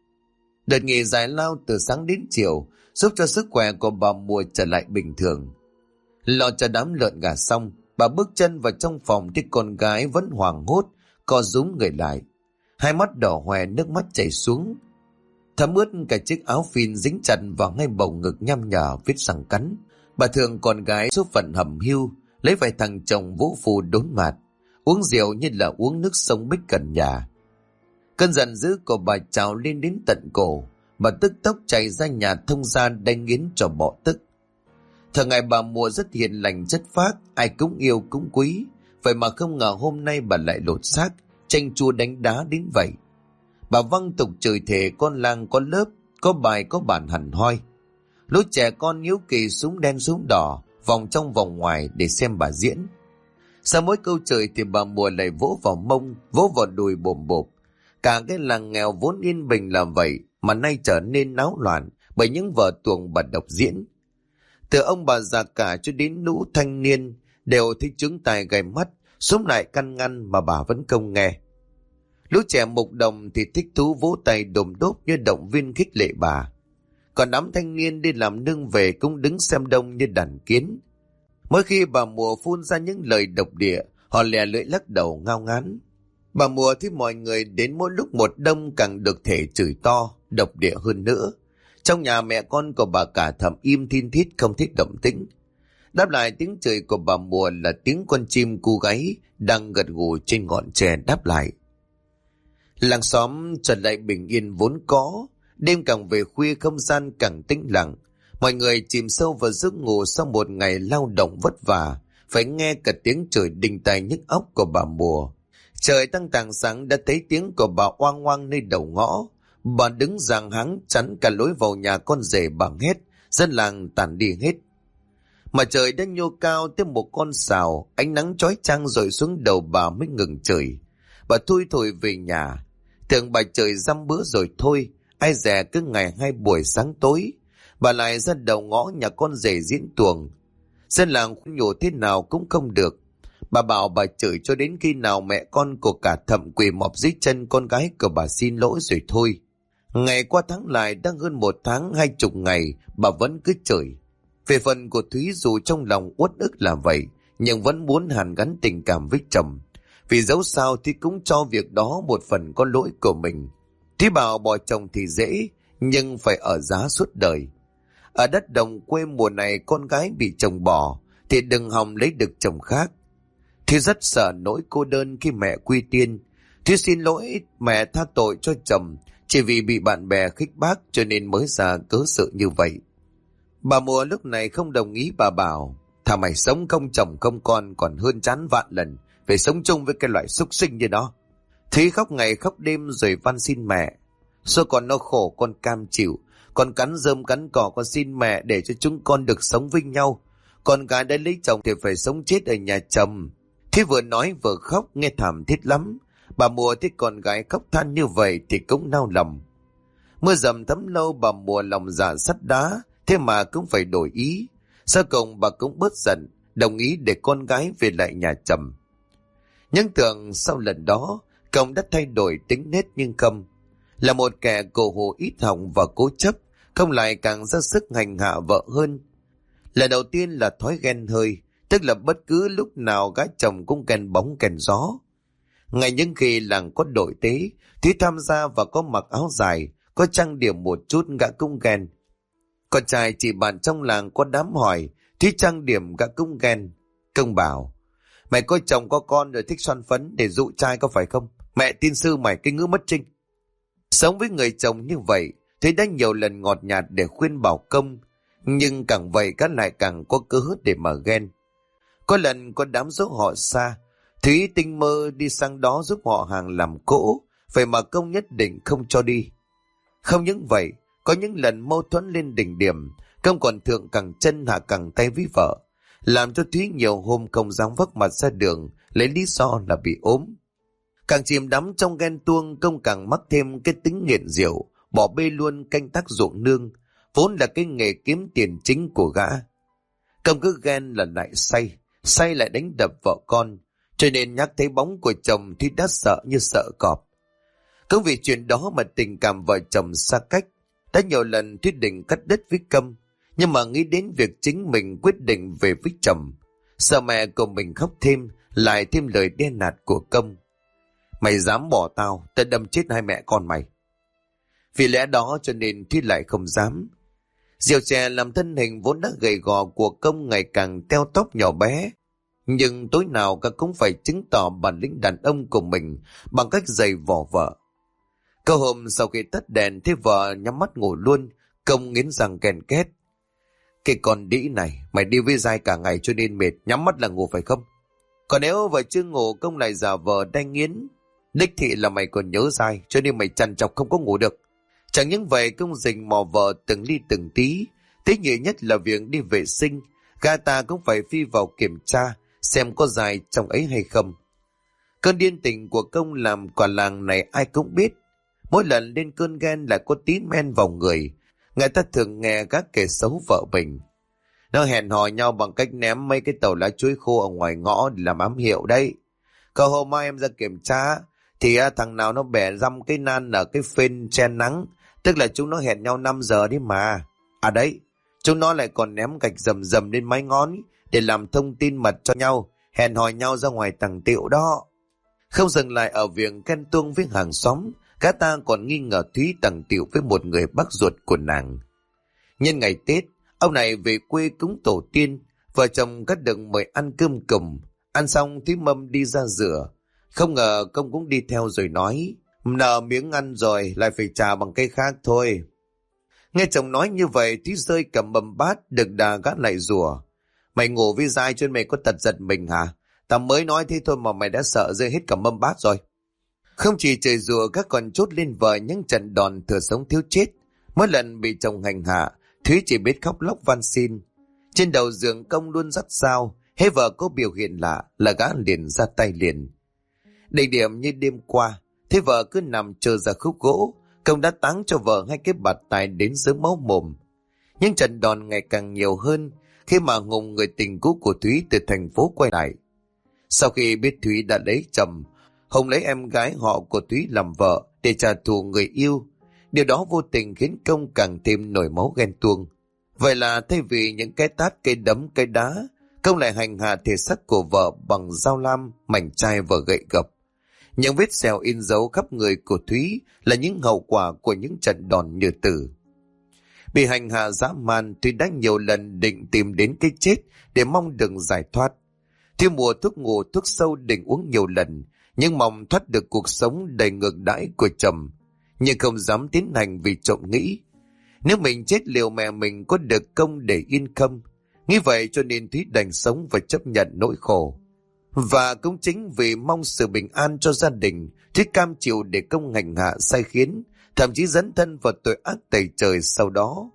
Đợt nghỉ giải lao từ sáng đến chiều giúp cho sức khỏe của bà Mùa trở lại bình thường. Lo cho đám lợn gà xong, bà bước chân vào trong phòng thì con gái vẫn hoảng hốt, co rúm người lại. Hai mắt đỏ hoe, nước mắt chảy xuống. Thấm ướt cả chiếc áo phin dính chặt vào ngay bầu ngực nhăm nhở vết răng cắn. Bà thương con gái số phận hầm hưu, lấy vài thằng chồng vũ phu đốn mạt, uống rượu như là uống nước sông Bích gần nhà. Cơn giận dữ của bà trào lên đến tận cổ, bà tức tốc chạy ra nhà thông gia đánh nghiến cho bỏ tức. Thường ngày bà Mùa rất hiền lành chất phác, ai cũng yêu cũng quý, vậy mà không ngờ hôm nay bà lại lột xác, tranh chua đánh đá đến vậy. Bà văng tục chửi thề con làng có lớp, có bài có bản hẳn hoi. Lũ trẻ con hiếu kỳ súng đen súng đỏ, vòng trong vòng ngoài để xem bà diễn. Sau mỗi câu chửi thì bà Mùa lại vỗ vào mông, vỗ vào đùi bồm bộp. Cả cái làng nghèo vốn yên bình là vậy mà nay trở nên náo loạn bởi những vở tuồng bà độc diễn. Từ ông bà già cả cho đến lũ thanh niên đều thích trứng tài gầy mắt, xúm lại căn ngăn mà bà vẫn không nghe. Lũ trẻ mục đồng thì thích thú vỗ tay đồm đốp như động viên khích lệ bà. Còn đám thanh niên đi làm nương về cũng đứng xem đông như đàn kiến. Mỗi khi bà Mùa phun ra những lời độc địa, họ lè lưỡi lắc đầu ngao ngán. Bà Mùa thấy mọi người đến mỗi lúc một đông càng được thể chửi to, độc địa hơn nữa. Trong nhà mẹ con của bà cả thầm im thin thít không thích động tĩnh. Đáp lại tiếng chửi của bà Mùa là tiếng con chim cu gáy đang gật gù trên ngọn tre đáp lại. Làng xóm trở lại bình yên vốn có. Đêm càng về khuya không gian càng tĩnh lặng. Mọi người chìm sâu vào giấc ngủ sau một ngày lao động vất vả, phải nghe cả tiếng chửi đinh tai nhức óc của bà Mùa. Trời tăng tàng sáng đã thấy tiếng của bà oang oang nơi đầu ngõ. Bà đứng giằng háng chắn cả lối vào nhà con rể bà hét, dân làng tản đi hết. Mà trời đã nhô cao tới một con sào, ánh nắng chói chang rồi xuống đầu bà mới ngừng chửi. Bà thui thổi về nhà, tưởng bà trời dăm bữa rồi thôi, ai dè cứ ngày 2 buổi sáng tối, bà lại ra đầu ngõ nhà con rể diễn tuồng. Dân làng khuyên nhủ thế nào cũng không được. Bà bảo bà chửi cho đến khi nào mẹ con của cả thậm quỳ mọp dưới chân con gái của bà xin lỗi rồi thôi. Ngày qua tháng lại đang hơn 1 tháng 20 ngày, bà vẫn cứ chửi. Về phần của Thúy dù trong lòng uất ức là vậy, nhưng vẫn muốn hàn gắn tình cảm với chồng. Vì dẫu sao thì cũng cho việc đó một phần có lỗi của mình. Thúy bảo bỏ chồng thì dễ, nhưng phải ở giá suốt đời. Ở đất đồng quê mùa này con gái bị chồng bỏ, thì đừng hòng lấy được chồng khác. Thúy rất sợ nỗi cô đơn khi mẹ quy tiên. Thúy xin lỗi mẹ tha tội cho chồng, chỉ vì bị bạn bè khích bác cho nên mới ra cớ sự như vậy. Bà Mùa lúc này không đồng ý, bà bảo, thà mày sống không chồng không con còn hơn chán vạn lần phải sống chung với cái loại súc sinh như đó. Thúy khóc ngày khóc đêm rồi van xin mẹ. Số con nó khổ con cam chịu, con cắn rơm cắn cỏ con xin mẹ để cho chúng con được sống với nhau. Con gái đã lấy chồng thì phải sống chết ở nhà chồng. Thúy vừa nói vừa khóc nghe thảm thiết lắm. Bà Mùa thấy con gái khóc than như vậy thì cũng nao lòng. Mưa dầm thấm lâu bà Mùa lòng dạ sắt đá, thế mà cũng phải đổi ý. Sau cùng bà cũng bớt giận, đồng ý để con gái về lại nhà chồng. Nhưng tưởng sau lần đó Công đã thay đổi tính nết nhưng không. Là một kẻ cổ hủ ít họng và cố chấp, không lại càng ra sức hành hạ vợ hơn. Lần đầu tiên là thói ghen hơi, tức là bất cứ lúc nào gái chồng cũng ghen bóng ghen gió. Ngay những khi làng có đội tế, Thúy tham gia và có mặc áo dài, có trang điểm một chút gã cũng ghen. Con trai chị bạn trong làng có đám hỏi, Thúy trang điểm gã cũng ghen. Công bảo, mày có chồng có con rồi thích xoăn phấn để dụ trai có phải không? Mẹ tin sư mày cái ngữ mất trinh. Sống với người chồng như vậy, Thúy đã nhiều lần ngọt nhạt để khuyên bảo Công, nhưng càng vậy gã lại càng có cớ để mà ghen. Có lần có đám dỗ họ xa, Thúy tinh mơ đi sang đó giúp họ hàng làm cỗ, vậy mà Công nhất định không cho đi. Không những vậy, có những lần mâu thuẫn lên đỉnh điểm, Công còn thượng cẳng chân hạ cẳng tay với vợ, làm cho Thúy nhiều hôm không dám vác mặt ra đường, lấy lý do là bị ốm. Càng chìm đắm trong ghen tuông, Công càng mắc thêm cái tính nghiện rượu, bỏ bê luôn canh tác ruộng nương, vốn là cái nghề kiếm tiền chính của gã. Công cứ ghen là lại say lại đánh đập vợ con, cho nên nhắc thấy bóng của chồng thì đã sợ như sợ cọp. Cũng vì chuyện đó mà tình cảm vợ chồng xa cách. Đã nhiều lần Thúy định cắt đứt với Công, nhưng mà nghĩ đến việc chính mình quyết định về với chồng, sợ mẹ của mình khóc thêm, lại thêm lời đe nạt của Công. Mày dám bỏ tao, tao đâm chết hai mẹ con mày. Vì lẽ đó cho nên Thúy lại không dám. Rượu chè làm thân hình vốn đã gầy gò của Công ngày càng teo tóp nhỏ bé, nhưng tối nào cả cũng phải chứng tỏ bản lĩnh đàn ông của mình bằng cách giày vò vợ. Câu hôm sau khi tắt đèn thấy vợ nhắm mắt ngủ luôn, Công nghiến răng ken két. Cái con đĩ này, mày đi với dai cả ngày cho nên mệt, nhắm mắt là ngủ phải không? Còn nếu vợ chưa ngủ, Công lại giả vờ đanh nghiến. Đích thị là mày còn nhớ dai, cho nên mày trằn trọc không có ngủ được. Chẳng những vậy, Công rình mò vợ từng ly từng tí. Tế nhị nhất là việc đi vệ sinh, gã ta cũng phải phi vào kiểm tra xem có dài trong ấy hay không. Cơn điên tình của Công làm cả làng này ai cũng biết. Mỗi lần lên cơn ghen là có tí men vào người, người ta thường nghe các kẻ xấu vợ mình. Nó hẹn hò nhau bằng cách ném mấy cái tàu lá chuối khô ở ngoài ngõ để làm ám hiệu đấy. Câu hôm mai em ra kiểm tra thì thằng nào nó bẻ răm cái nan ở cái phên che nắng, tức là chúng nó hẹn nhau 5 giờ đi mà. À đấy, chúng nó lại còn ném gạch rầm rầm lên mái ngón để làm thông tin mật cho nhau, hẹn hò nhau ra ngoài tầng tiệu đó. Không dừng lại ở việc ghen tuông với hàng xóm, cả ta còn nghi ngờ Thúy tầng tiệu với một người bác ruột của nàng. Nhân ngày Tết, ông này về quê cúng tổ tiên, vợ chồng cắt đừng mời ăn cơm cùm. Ăn xong Thúy mâm đi ra rửa, không ngờ Công cũng đi theo rồi nói, nợ miếng ăn rồi lại phải trả bằng cái khác thôi. Nghe chồng nói như vậy, Thúy rơi cầm mâm bát, được đà gắt lại rủa. Mày ngủ với dai cho nên mày có tật giật mình hả? Tao mới nói thế thôi mà mày đã sợ rơi hết cả mâm bát rồi. Không chỉ trời rùa, các còn chốt lên vợ những trận đòn thừa sống thiếu chết. Mỗi lần bị chồng hành hạ, Thúy chỉ biết khóc lóc van xin. Trên đầu giường Công luôn dắt dao, hễ vợ có biểu hiện lạ là gã liền ra tay liền. Đỉnh điểm như đêm qua, thế vợ cứ nằm chờ ra khúc gỗ, Công đã táng cho vợ hai cái bạt tai đến dưới máu mồm. Nhưng trận đòn ngày càng nhiều hơn khi mà Hùng, người tình cũ của Thúy, từ thành phố quay lại. Sau khi biết Thúy đã lấy chồng, Hùng lấy em gái họ của Thúy làm vợ để trả thù người yêu. Điều đó vô tình khiến Công càng thêm nổi máu ghen tuông. Vậy là thay vì những cái tát, cây đấm, cây đá, Công lại hành hạ thể xác của vợ bằng dao lam, mảnh chai và gậy gộc. Những vết sẹo in dấu khắp người của Thúy là những hậu quả của những trận đòn như tử. Bị hành hạ dã man, Thúy đã nhiều lần định tìm đến cái chết để mong được giải thoát. Thúy mua thuốc ngủ, thuốc sâu định uống nhiều lần, nhưng mong thoát được cuộc sống đầy ngược đãi của chồng, nhưng không dám tiến hành vì trộm nghĩ. Nếu mình chết liệu mẹ mình có được Công để yên không? Nghĩ vậy cho nên Thúy đành sống và chấp nhận nỗi khổ. Và cũng chính vì mong sự bình an cho gia đình, Thúy cam chịu để Công hành hạ sai khiến, thậm chí dấn thân vào tội ác tày trời sau đó.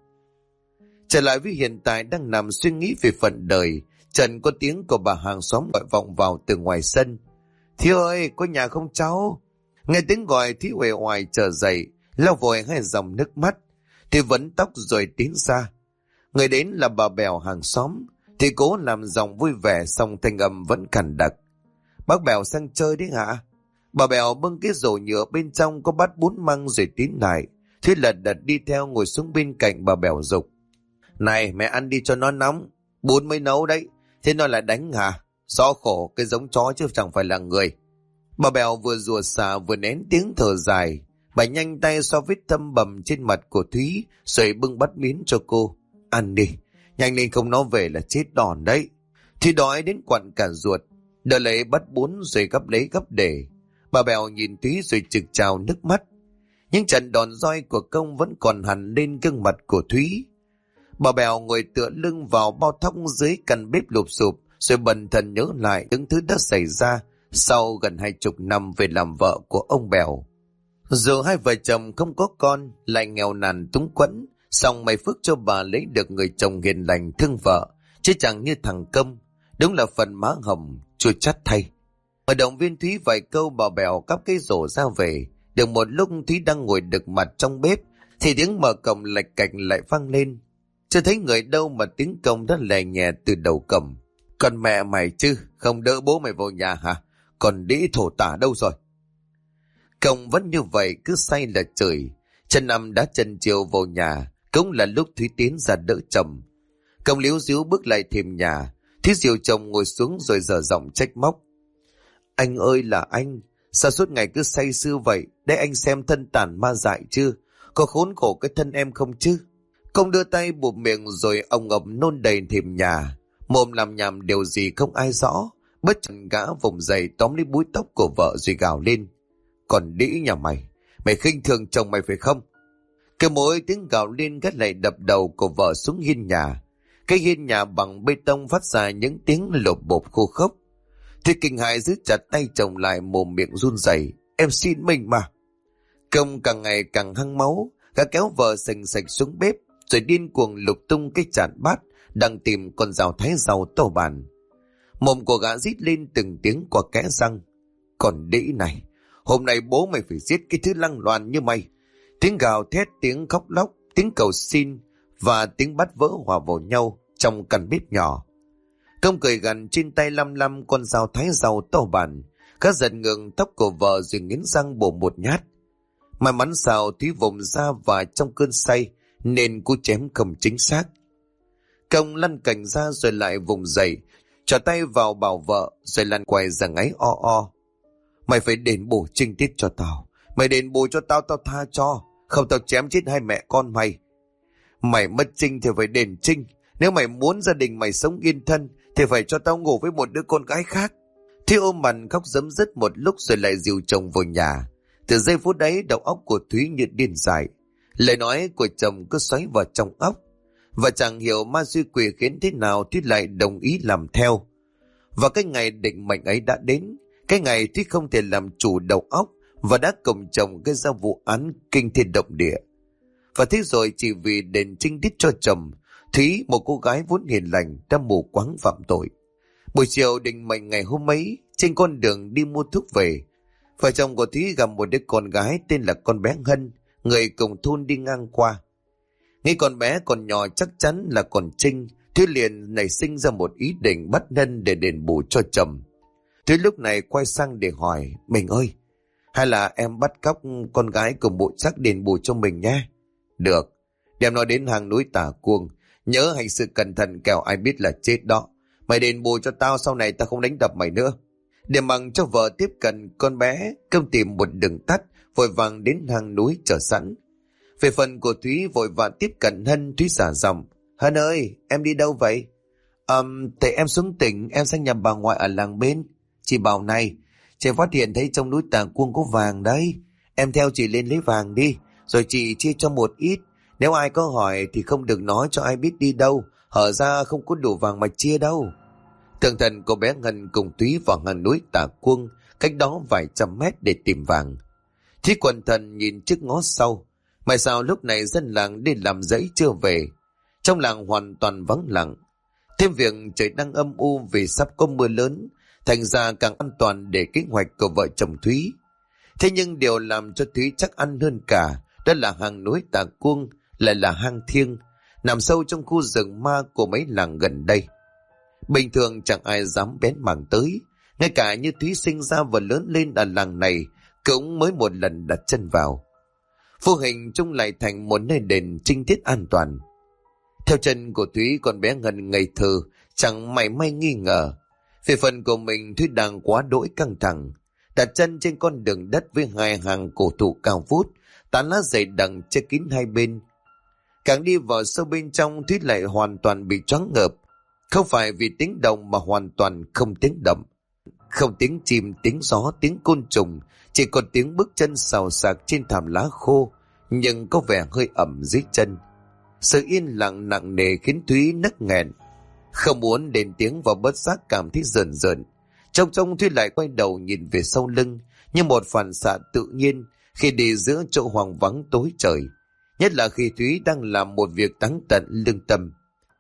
Trở lại với hiện tại đang nằm suy nghĩ về phận đời, Trần có tiếng của bà hàng xóm gọi vọng vào từ ngoài sân. Thúy ơi, có nhà không cháu? Nghe tiếng gọi, Thúy uể oải trở dậy, lau vội hai dòng nước mắt, thì vấn tóc rồi tiến ra. Người đến là bà Bèo hàng xóm, thì cố làm giọng vui vẻ, song thanh âm vẫn khàn đặc. Bác Bèo sang chơi đấy hả? Bà Bèo bưng cái rổ nhựa bên trong có bát bún măng rồi tiến lại. Thúy lật đật đi theo, ngồi xuống bên cạnh bà Bèo giục. Này, mẹ ăn đi cho nó nóng, bún mới nấu đấy, thế nó lại đánh hả? Gió khổ cái giống chó chứ chẳng phải là người. Bà Bèo vừa rủa xả vừa nén tiếng thở dài. Bà nhanh tay xoa vết thâm bầm trên mặt của Thúy, rồi bưng bát miến cho cô. Ăn đi, nhanh lên không nó về là chết đòn đấy. Thúy đói đến quặn cả ruột, đợi lấy bát bún rồi gắp lấy gắp để. Bà Bèo nhìn Thúy rồi trực trào nước mắt. Những trận đòn roi của Công vẫn còn hằn lên gương mặt của Thúy. Bà Bèo ngồi tựa lưng vào bao thóc dưới căn bếp lụp xụp, rồi bần thần nhớ lại những thứ đã xảy ra sau gần 20 năm về làm vợ của ông Bèo. Dù hai vợ chồng không có con, lại nghèo nàn túng quẫn, song may phước cho bà lấy được người chồng hiền lành thương vợ, chứ chẳng như thằng Công. Đúng là phần má hồng chua chát thay. Ở động viên Thúy vài câu, bà Bèo cắp cái rổ ra về. Được một lúc Thúy đang ngồi đực mặt trong bếp thì tiếng mở cổng lạch cạch lại vang lên. Chưa thấy người đâu mà tiếng Công đã lè nhẹ từ đầu cổng. Còn mẹ mày chứ, không đỡ bố mày vào nhà hả? Còn đĩ thổ tả đâu rồi? Công vẫn như vậy, cứ say là chửi. Chân năm đã chân chiều vào nhà, cũng là lúc Thúy tiến ra đỡ chồng. Công líu díu bước lại thềm nhà. Thúy dìu chồng ngồi xuống rồi dở giọng trách móc. Anh ơi là anh, sao suốt ngày cứ say sưa vậy? Để anh xem thân tàn ma dại chưa? Có khốn khổ cái thân em không chứ? Công đưa tay bụp miệng rồi ông ập nôn đầy thềm nhà. Mồm làm nhảm điều gì không ai rõ. Bất chợt gã vùng dậy tóm lấy búi tóc của vợ rồi gào lên. Còn đĩ nhà mày, mày khinh thường chồng mày phải không? Cái mỗi tiếng gào lên gắt lại đập đầu của vợ xuống hiên nhà. Cái hiên nhà bằng bê tông phát ra những tiếng lộp bộp khô khốc. Thì kinh hãi giữ chặt tay chồng lại, mồm miệng run rẩy. Em xin mình mà. Công càng ngày càng hăng máu, gã kéo vợ sành sạch xuống bếp rồi điên cuồng lục tung cái chạn bát đang tìm con dao thái rau to bàn. Mồm của gã rít lên từng tiếng qua kẽ răng. Còn đĩ này, hôm nay bố mày phải giết cái thứ lăng loàn như mày. Tiếng gào thét, tiếng khóc lóc, tiếng cầu xin và tiếng bát vỡ hòa vào nhau trong căn bếp nhỏ. Công cười gằn, trên tay lăm lăm con dao thái rau to bàn. Gã giật ngừng tóc của vợ rồi nghiến răng bổ một nhát. May mắn sao Thúy vùng ra và trong cơn say nên cú chém không chính xác. Công lăn cành ra rồi lại vùng dậy, trỏ tay vào bảo vợ rồi lăn quay ra ngáy o o. Mày phải đền bù trinh tiết cho tao. Mày đền bù cho tao, tao tha cho. Không tao chém chết hai mẹ con mày. Mày mất trinh thì phải đền trinh. Nếu mày muốn gia đình mày sống yên thân thì phải cho tao ngủ với một đứa con gái khác. Thúy ôm mặt khóc rấm rứt một lúc rồi lại dìu chồng vào nhà. Từ giây phút ấy đầu óc của Thúy như điên dại. Lời nói của chồng cứ xoáy vào trong óc. Và chẳng hiểu ma duy quỷ khiến thế nào Thúy lại đồng ý làm theo. Và cái ngày định mệnh ấy đã đến. Cái ngày Thúy không thể làm chủ đầu óc và đã cùng chồng gây ra vụ án kinh thiên động địa. Và thế rồi chỉ vì đền trinh tiết cho chồng, Thúy, một cô gái vốn hiền lành, đã mù quáng phạm tội. Buổi chiều định mệnh ngày hôm ấy, trên con đường đi mua thuốc về, vợ chồng của Thúy gặp một đứa con gái tên là con bé Hân, người cùng thôn đi ngang qua. Nghĩ con bé còn nhỏ chắc chắn là còn Trinh, Thúy liền nảy sinh ra một ý định bắt Hân để đền bù cho chồng. Thúy lúc này quay sang để hỏi, mình ơi, hay là em bắt cóc con gái cùng bộ xác đền bù cho mình nhé? Được, đem nó đến hang núi Tà Cuông, nhớ hành sự cẩn thận kẻo ai biết là chết đó. Mày đền bù cho tao, sau này tao không đánh đập mày nữa. Để mằng cho vợ tiếp cận con bé, Công tìm một đường tắt, vội vàng đến hang núi chờ sẵn. Về phần của Thúy vội vàng tiếp cận Hân, Thúy xả giọng, Hân ơi, em đi đâu vậy? Tại em xuống tỉnh, em sang nhà bà ngoại ở làng bên. Chị bảo này, chị phát hiện thấy trong núi Tà Cuông có vàng đấy. Em theo chị lên lấy vàng đi, rồi chị chia cho một ít. Nếu ai có hỏi thì không được nói cho ai biết đi đâu, hở ra không có đủ vàng mà chia đâu. Thường thần cô bé Ngân cùng Thúy vào hang núi Tà Cuông, cách đó vài trăm mét để tìm vàng. Thúy quần thần nhìn trước ngó sau, mà sao lúc này dân làng đi làm dãy chưa về. Trong làng hoàn toàn vắng lặng. Thêm việc trời đang âm u vì sắp có mưa lớn, thành ra càng an toàn để kế hoạch của vợ chồng Thúy. Thế nhưng điều làm cho Thúy chắc ăn hơn cả, đó là hang núi Tà Cuông lại là hang thiêng, nằm sâu trong khu rừng ma của mấy làng gần đây. Bình thường chẳng ai dám bén mảng tới, ngay cả như Thúy sinh ra và lớn lên ở làng này cũng mới một lần đặt chân vào. Vô hình chung lại thành một nơi đền trinh tiết an toàn. Theo chân của Thúy, con bé Ngân ngây thơ, chẳng mảy may nghi ngờ. Về phần của mình, Thúy đang quá đỗi căng thẳng, đặt chân trên con đường đất với hai hàng cổ thụ cao vút, tán lá dày đằng che kín hai bên. Càng đi vào sâu bên trong, Thúy lại hoàn toàn bị choáng ngợp. Không phải vì tiếng động mà hoàn toàn không tiếng động. Không tiếng chim, tiếng gió, tiếng côn trùng, chỉ còn tiếng bước chân xào xạc trên thảm lá khô, nhưng có vẻ hơi ẩm dưới chân. Sự yên lặng nặng nề khiến Thúy nấc nghẹn, không muốn đến tiếng và bất giác cảm thấy rờn rợn. Trong Thúy lại quay đầu nhìn về sau lưng, như một phản xạ tự nhiên khi đi giữa chỗ hoang vắng tối trời, nhất là khi Thúy đang làm một việc đáng tận lương tâm.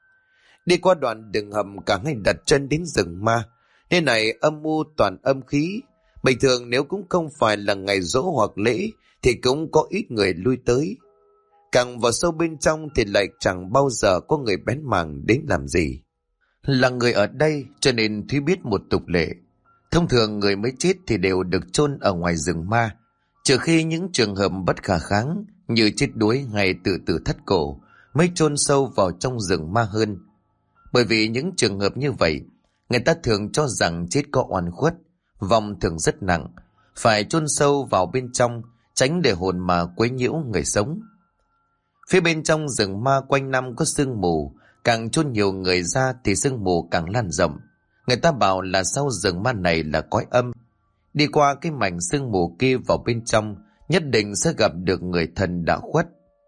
Đi qua đoạn đường hầm, cả hai đặt chân đến rừng ma. Nơi này âm u toàn âm khí. Bình thường nếu cũng không phải là ngày giỗ hoặc lễ thì cũng có ít người lui tới. Càng vào sâu bên trong thì lại chẳng bao giờ có người bén mảng đến làm gì. Là người ở đây cho nên Thúy biết một tục lệ. Thông thường người mới chết thì đều được chôn ở ngoài rừng ma, trừ khi những trường hợp bất khả kháng như chết đuối hay tự tử thắt cổ mới chôn sâu vào trong rừng ma hơn. Bởi vì những trường hợp như vậy, người ta thường cho rằng chết có oan khuất, vong thường rất nặng, phải chôn sâu vào bên trong, tránh để hồn ma quấy nhiễu người sống. Phía bên trong rừng ma quanh năm có sương mù, càng chôn nhiều người ra thì sương mù càng lan rộng. Người ta bảo là sau rừng ma này là cõi âm. Đi qua cái mảnh sương mù kia vào bên trong, nhất định sẽ gặp được người thân đã khuất.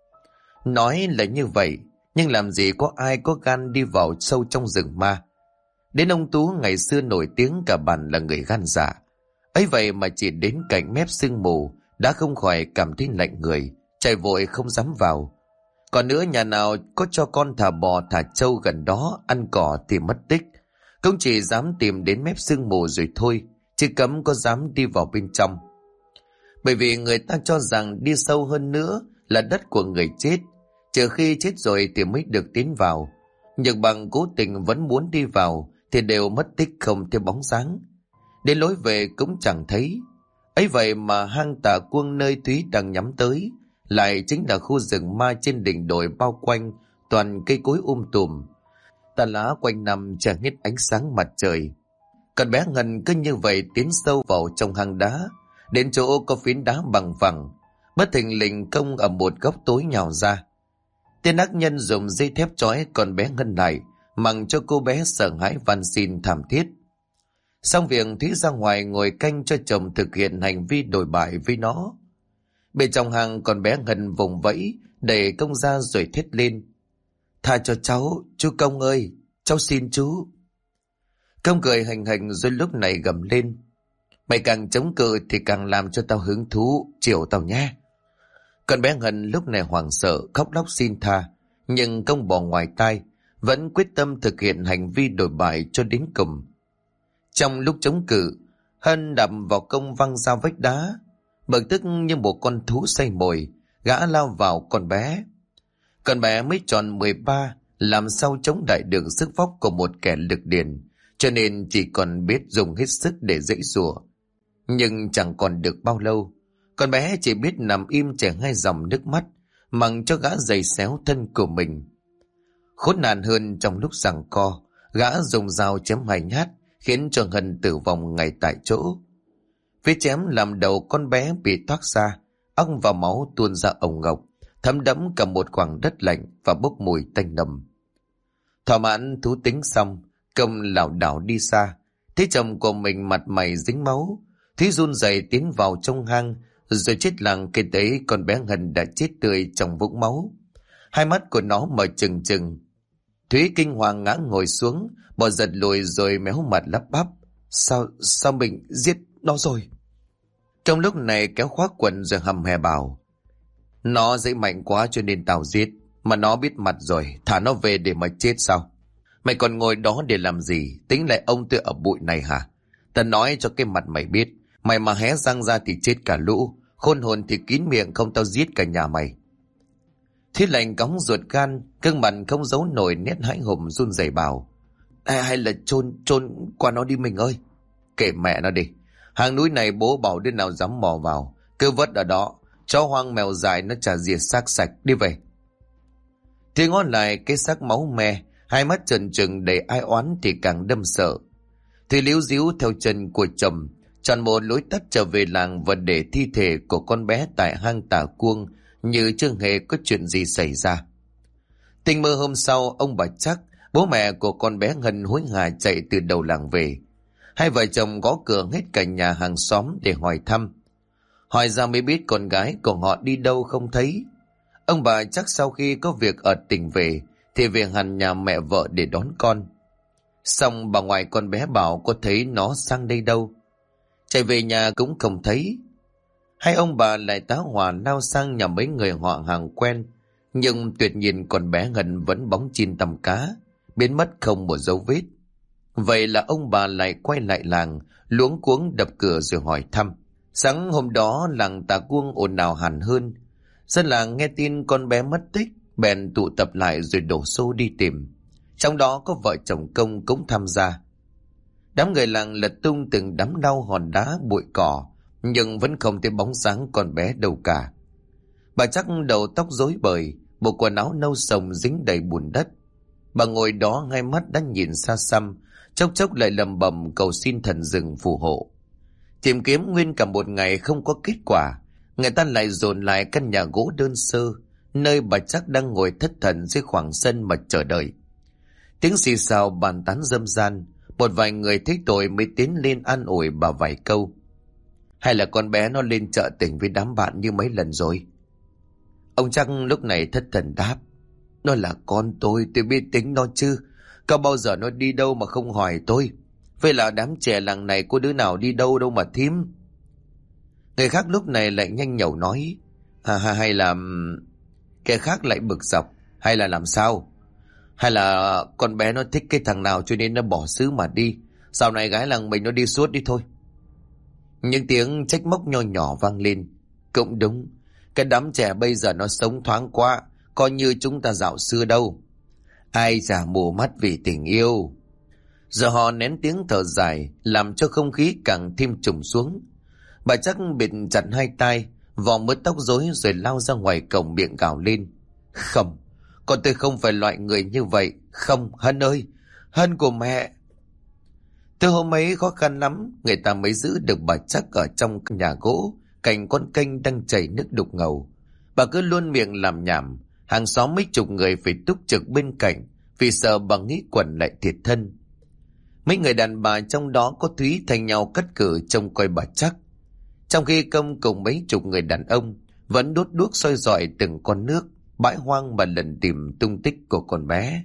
Nói là như vậy, nhưng làm gì có ai có gan đi vào sâu trong rừng ma. Đến ông Tú ngày xưa nổi tiếng cả bản là người gan dạ. Ấy vậy mà chỉ đến cạnh mép sương mù đã không khỏi cảm thấy lạnh người, chạy vội không dám vào. Còn nữa, nhà nào có cho con thả bò thả trâu gần đó ăn cỏ thì mất tích, cũng chỉ dám tìm đến mép sương mù rồi thôi, chứ cấm có dám đi vào bên trong. Bởi vì người ta cho rằng đi sâu hơn nữa là đất của người chết, trừ khi chết rồi thì mới được tiến vào. Nhưng bằng cố tình vẫn muốn đi vào thì đều mất tích không thấy bóng dáng. Đến lối về cũng chẳng thấy. Ấy vậy mà hang Tà Cuông nơi Thúy đang nhắm tới lại chính là khu rừng ma trên đỉnh đồi bao quanh toàn cây cối tùm. Tàn lá quanh năm che hết ánh sáng mặt trời. Con bé Ngân cứ như vậy tiến sâu vào trong hang đá, đến chỗ có phiến đá bằng phẳng, bất thình lình công ở một góc tối nhào ra. Tên ác nhân dùng dây thép trói con bé Ngân lại, mặc cho cô bé sợ hãi van xin thảm thiết. Xong việc, Thúy ra ngoài ngồi canh cho chồng thực hiện hành vi đồi bại với nó. Bên trong hang, con bé Ngân vùng vẫy đẩy công ra rồi thét lên: "Tha cho cháu, chú Công ơi, cháu xin chú." Công cười hành hành rồi lúc này gầm lên: "Mày càng chống cự thì càng làm cho tao hứng thú, chiều tao nhé." Con bé Ngân lúc này hoảng sợ khóc lóc xin tha, nhưng Công bỏ ngoài tai, vẫn quyết tâm thực hiện hành vi đồi bại cho đến cùng. Trong lúc chống cự, Hân đập vào Công văng ra vách đá. Bực tức như một con thú say mồi, gã lao vào con bé. Con bé mới tròn 13, làm sao chống đại được sức vóc của một kẻ lực điền, cho nên chỉ còn biết dùng hết sức để giãy giụa. Nhưng chẳng còn được bao lâu, con bé chỉ biết nằm im chảy hai dòng nước mắt, mặc cho gã giày xéo thân của mình. Khốn nạn hơn, trong lúc giằng co, gã dùng dao chém 2 nhát, khiến cho Hân tử vong ngay tại chỗ. Vết chém làm đầu con bé bị toác ra, óc và máu tuôn ra ồng ngọc, thấm đẫm cả một khoảng đất lạnh và bốc mùi tanh nồng. Thỏa mãn thú tính xong, Công lảo đảo đi xa, thấy chồng của mình mặt mày dính máu. Thúy run rẩy tiến vào trong hang, rồi chết lặng khi thấy con bé Hân đã chết tươi trong vũng máu. Hai mắt của nó mở trừng trừng. Thúy kinh hoàng ngã ngồi xuống, bò giật lùi rồi méo mặt lắp bắp: Sao mình giết nó rồi?" Trong lúc này kéo khoác quần rồi hầm hè bảo: "Nó dễ mạnh quá cho nên tao giết, mà nó biết mặt rồi, thả nó về để mà chết sao? Mày còn ngồi đó để làm gì, tính lại ông tôi ở bụi này hả? Tao nói cho cái mặt mày biết, mày mà hé răng ra thì chết cả lũ, khôn hồn thì kín miệng không tao giết cả nhà mày." Thiết Lành cóng ruột gan, gương mặt không giấu nổi nét hãi hùng, run rẩy bảo: Hay là chôn qua nó đi mình ơi." "Kệ mẹ nó đi, hang núi này bố bảo đứa nào dám mò vào, cứ vất ở đó, chó hoang mèo dài nó chả diệt xác sạch, đi về." Thì ngó lại cái xác máu me, hai mắt trần trừng đầy ai oán thì càng đâm sợ. Thì líu díu theo chân của chồng, chọn một lối tắt trở về làng và để thi thể của con bé tại hang Tà Cuông như chưa hề có chuyện gì xảy ra. Tình mơ hôm sau, ông bà Chắc, bố mẹ của con bé Ngân hối hả chạy từ đầu làng về. Hai vợ chồng gõ cửa hết cả nhà hàng xóm để hỏi thăm. Hỏi ra mới biết con gái của họ đi đâu không thấy. Ông bà chắc sau khi có việc ở tỉnh về thì về hẳn nhà mẹ vợ để đón con. Xong bà ngoại con bé bảo có thấy nó sang đây đâu. Chạy về nhà cũng không thấy. Hai ông bà lại tá hỏa lao sang nhà mấy người họ hàng quen. Nhưng tuyệt nhiên con bé Ngân vẫn bóng chim tầm cá, biến mất không một dấu vết. Vậy là ông bà lại quay lại làng, luống cuống đập cửa rồi hỏi thăm. Sáng hôm đó làng Tà Cuông ồn ào hẳn hơn. Dân làng nghe tin con bé mất tích, bèn tụ tập lại rồi đổ xô đi tìm. Trong đó có vợ chồng Công cũng tham gia. Đám người làng lật tung từng đám lau hòn đá bụi cỏ, nhưng vẫn không thấy bóng dáng con bé đâu cả. Bà chắc đầu tóc rối bời, bộ quần áo nâu sồng dính đầy bùn đất. Bà ngồi đó hai mắt đã nhìn xa xăm, chốc chốc lại lầm bầm cầu xin thần rừng phù hộ. Tìm kiếm nguyên cả một ngày không có kết quả, người ta lại dồn lại căn nhà gỗ đơn sơ, nơi bà chắc đang ngồi thất thần dưới khoảng sân mà chờ đợi. Tiếng xì xào bàn tán râm ran, một vài người thấy tội mới tiến lên an ủi bà vài câu. Hay là con bé nó lên chợ tỉnh với đám bạn như mấy lần rồi? Ông chắc lúc này thất thần đáp. Nó là con tôi biết tính nó chứ. Có bao giờ nó đi đâu mà không hỏi tôi. Vậy là đám trẻ làng này có đứa nào đi đâu đâu mà thím. Người khác lúc này lại nhanh nhẩu nói. Hay là... Kẻ khác lại bực dọc. Hay là làm sao? Hay là con bé nó thích cái thằng nào cho nên nó bỏ xứ mà đi. Sau này gái làng mình nó đi suốt đi thôi. Những tiếng trách móc nho nhỏ vang lên. Cũng đúng. Cái đám trẻ bây giờ nó sống thoáng quá, coi như chúng ta dạo xưa đâu. Ai chả mù mắt vì tình yêu. Giờ họ nén tiếng thở dài, làm cho không khí càng thêm trùng xuống. Bà chắc bịt chặt hai tay, vò mớ tóc rối rồi lao ra ngoài cổng miệng gào lên. Không, con tôi không phải loại người như vậy. Không, Hân ơi, Hân của mẹ. Từ hôm ấy khó khăn lắm, người ta mới giữ được bà chắc ở trong nhà gỗ, cạnh con kênh đang chảy nước đục ngầu. Bà cứ luôn miệng làm nhảm, hàng xóm mấy chục người phải túc trực bên cạnh, vì sợ bà nghĩ quẩn lại thiệt thân. Mấy người đàn bà trong đó có Thúy thay nhau cắt cử trông coi bà chắc. Trong khi Công cùng mấy chục người đàn ông vẫn đốt đuốc soi rọi từng con nước, bãi hoang mà lần tìm tung tích của con bé.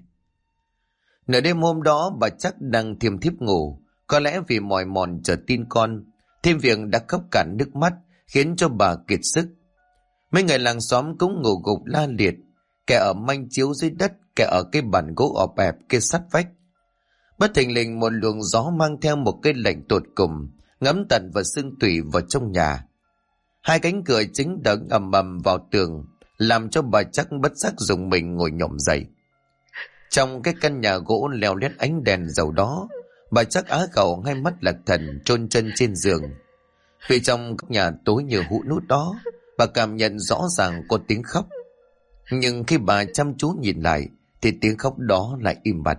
Nửa đêm hôm đó bà chắc đang thiêm thiếp ngủ, có lẽ vì mỏi mòn chờ tin con, thêm việc đã khóc cạn nước mắt khiến cho bà kiệt sức. Mấy người làng xóm cũng ngủ gục la liệt, kẻ ở manh chiếu dưới đất, kẻ ở cái bàn gỗ ọp ẹp kia sát vách. Bất thình lình một luồng gió mang theo một cái lạnh tột cùng ngấm tận vào xương tủy vào trong nhà. Hai cánh cửa chính đẩy ầm ầm vào tường, làm cho bà chắc bất giác dùng mình ngồi nhổm dậy. Trong cái căn nhà gỗ leo lét ánh đèn dầu đó, bà chắc á khẩu hai mắt lạc thần chôn chân trên giường. Vì trong nhà tối như hũ nút đó, bà cảm nhận rõ ràng có tiếng khóc. Nhưng khi bà chăm chú nhìn lại thì tiếng khóc đó lại im bặt.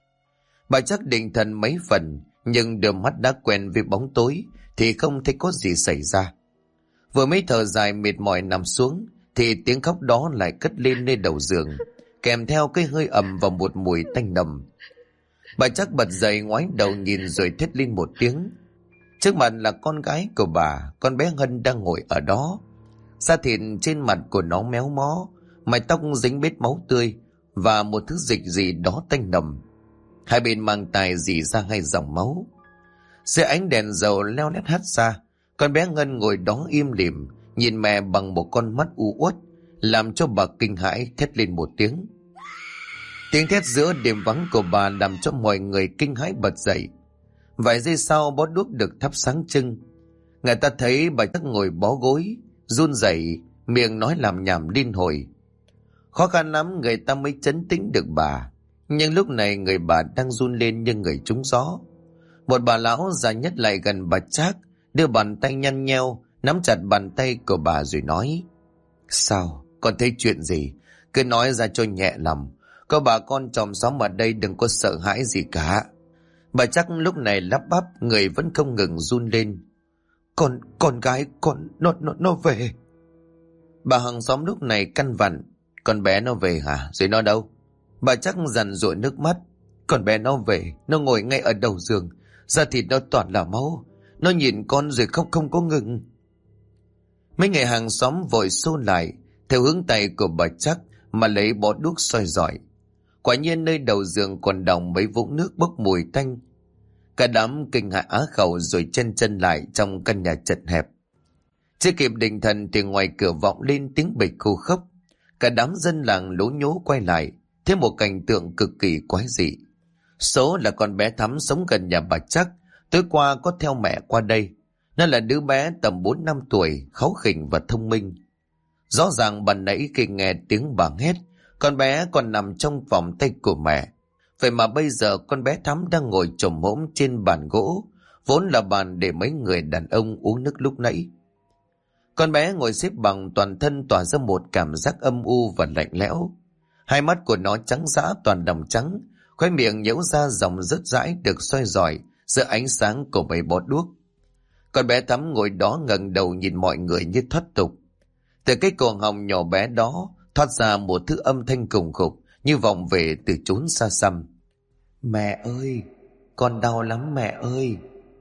Bà chắc định thần mấy phần, nhưng đôi mắt đã quen với bóng tối thì không thấy có gì xảy ra. Vừa mới thở dài mệt mỏi nằm xuống thì tiếng khóc đó lại cất lên nơi đầu giường, kèm theo cái hơi ẩm và một mùi tanh nồng. Bà chắc bật dậy ngoái đầu nhìn rồi thét lên một tiếng. Trước mặt là con gái của bà, con bé Hân đang ngồi ở đó. Da thịt trên mặt của nó méo mó, mái tóc dính bết máu tươi và một thứ dịch gì đó tanh nồng. Hai bên mang tai rỉ ra hai dòng máu. Dưới ánh đèn dầu leo lét hắt ra, con bé Ngân ngồi đó im lìm, nhìn mẹ bằng một con mắt u uất, làm cho bà kinh hãi thét lên một tiếng. Tiếng thét giữa đêm vắng của bà làm cho mọi người kinh hãi bật dậy. Vài giây sau bó đuốc được thắp sáng trưng. Người ta thấy bà chắc ngồi bó gối, run rẩy, miệng nói làm nhảm liên hồi. Khó khăn lắm người ta mới trấn tĩnh được bà. Nhưng lúc này người bà đang run lên như người trúng gió. Một bà lão già nhất lại gần bà Trác, đưa bàn tay nhăn nheo nắm chặt bàn tay của bà rồi nói: Sao? Con thấy chuyện gì? Cứ nói ra cho nhẹ lòng. Có bà con chòm xóm ở đây đừng có sợ hãi gì cả. Bà Trác lúc này lắp bắp, người vẫn không ngừng run lên. Con gái con nó về. Bà hàng xóm lúc này căn vặn: Con bé nó về hả? Rồi nó đâu? Bà Trác dằn dụa nước mắt: Con bé nó về, nó ngồi ngay ở đầu giường. Da thịt nó toàn là máu. Nó nhìn con rồi khóc không có ngừng. Mấy người hàng xóm vội xô lại theo hướng tay của bà Chắc mà lấy bó đuốc soi rọi. Quả nhiên nơi đầu giường còn đọng mấy vũng nước bốc mùi tanh. Cả đám kinh hãi á khẩu rồi chân lại trong căn nhà chật hẹp. Chưa kịp định thần thì ngoài cửa vọng lên tiếng bịch khô khốc. Cả đám dân làng lố nhố quay lại, thấy một cảnh tượng cực kỳ quái dị. Số là con bé Thắm sống gần nhà bà Chắc, tối qua có theo mẹ qua đây. Nó là đứa bé tầm 4-5 tuổi, kháu khỉnh và thông minh. Rõ ràng ban nãy khi nghe tiếng bà hét, con bé còn nằm trong vòng tay của mẹ. Vậy mà bây giờ con bé Thắm đang ngồi chồm hổm trên bàn gỗ, vốn là bàn để mấy người đàn ông uống nước lúc nãy. Con bé ngồi xếp bằng, toàn thân tỏa ra một cảm giác âm u và lạnh lẽo. Hai mắt của nó trắng dã toàn đồng trắng, khóe miệng nhễu ra dòng rớt rãi được soi rọi giữa ánh sáng của mấy bó đuốc. Con bé Thắm ngồi đó ngẩng đầu nhìn mọi người như thoát tục. Từ cái cổ họng nhỏ bé đó thoát ra một thứ âm thanh khủng khục như vọng về từ chốn xa xăm. Mẹ ơi, con đau lắm mẹ ơi.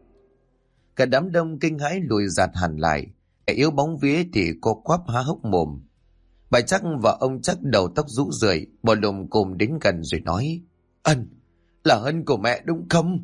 Cả đám đông kinh hãi lùi giạt hẳn lại. Kẻ yếu bóng vía thì co quắp há hốc mồm. Bà Chắc và ông Chắc đầu tóc rũ rượi, bỏ lùm cùm đến gần rồi nói: Ân, là ân của mẹ đúng không?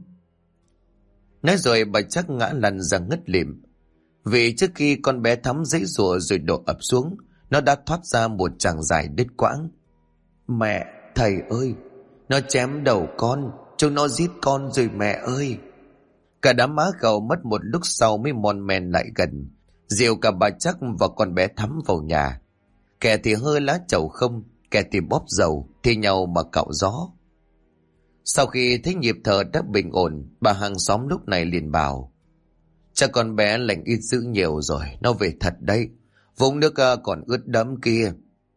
Nói rồi bà Chắc ngã lăn ra ngất lịm. Vì trước khi con bé Thắm giãy giụa rồi đổ ập xuống, nó đã thoát ra một tràng dài đứt quãng. Mẹ, thầy ơi, nó chém đầu con, chúng nó giết con rồi mẹ ơi. Cả đám má khẩu mất một lúc sau mới mon men lại gần, dìu cả bà Chắc và con bé Thắm vào nhà. Kẻ thì hơi lá chầu không, kẻ thì bóp dầu, thi nhau mà cạo gió. Sau khi thấy nhịp thở đã bình ổn, bà hàng xóm lúc này liền bảo: Chắc con bé lành ít dữ nhiều rồi, nó về thật đấy. Vũng nước còn ướt đẫm kia.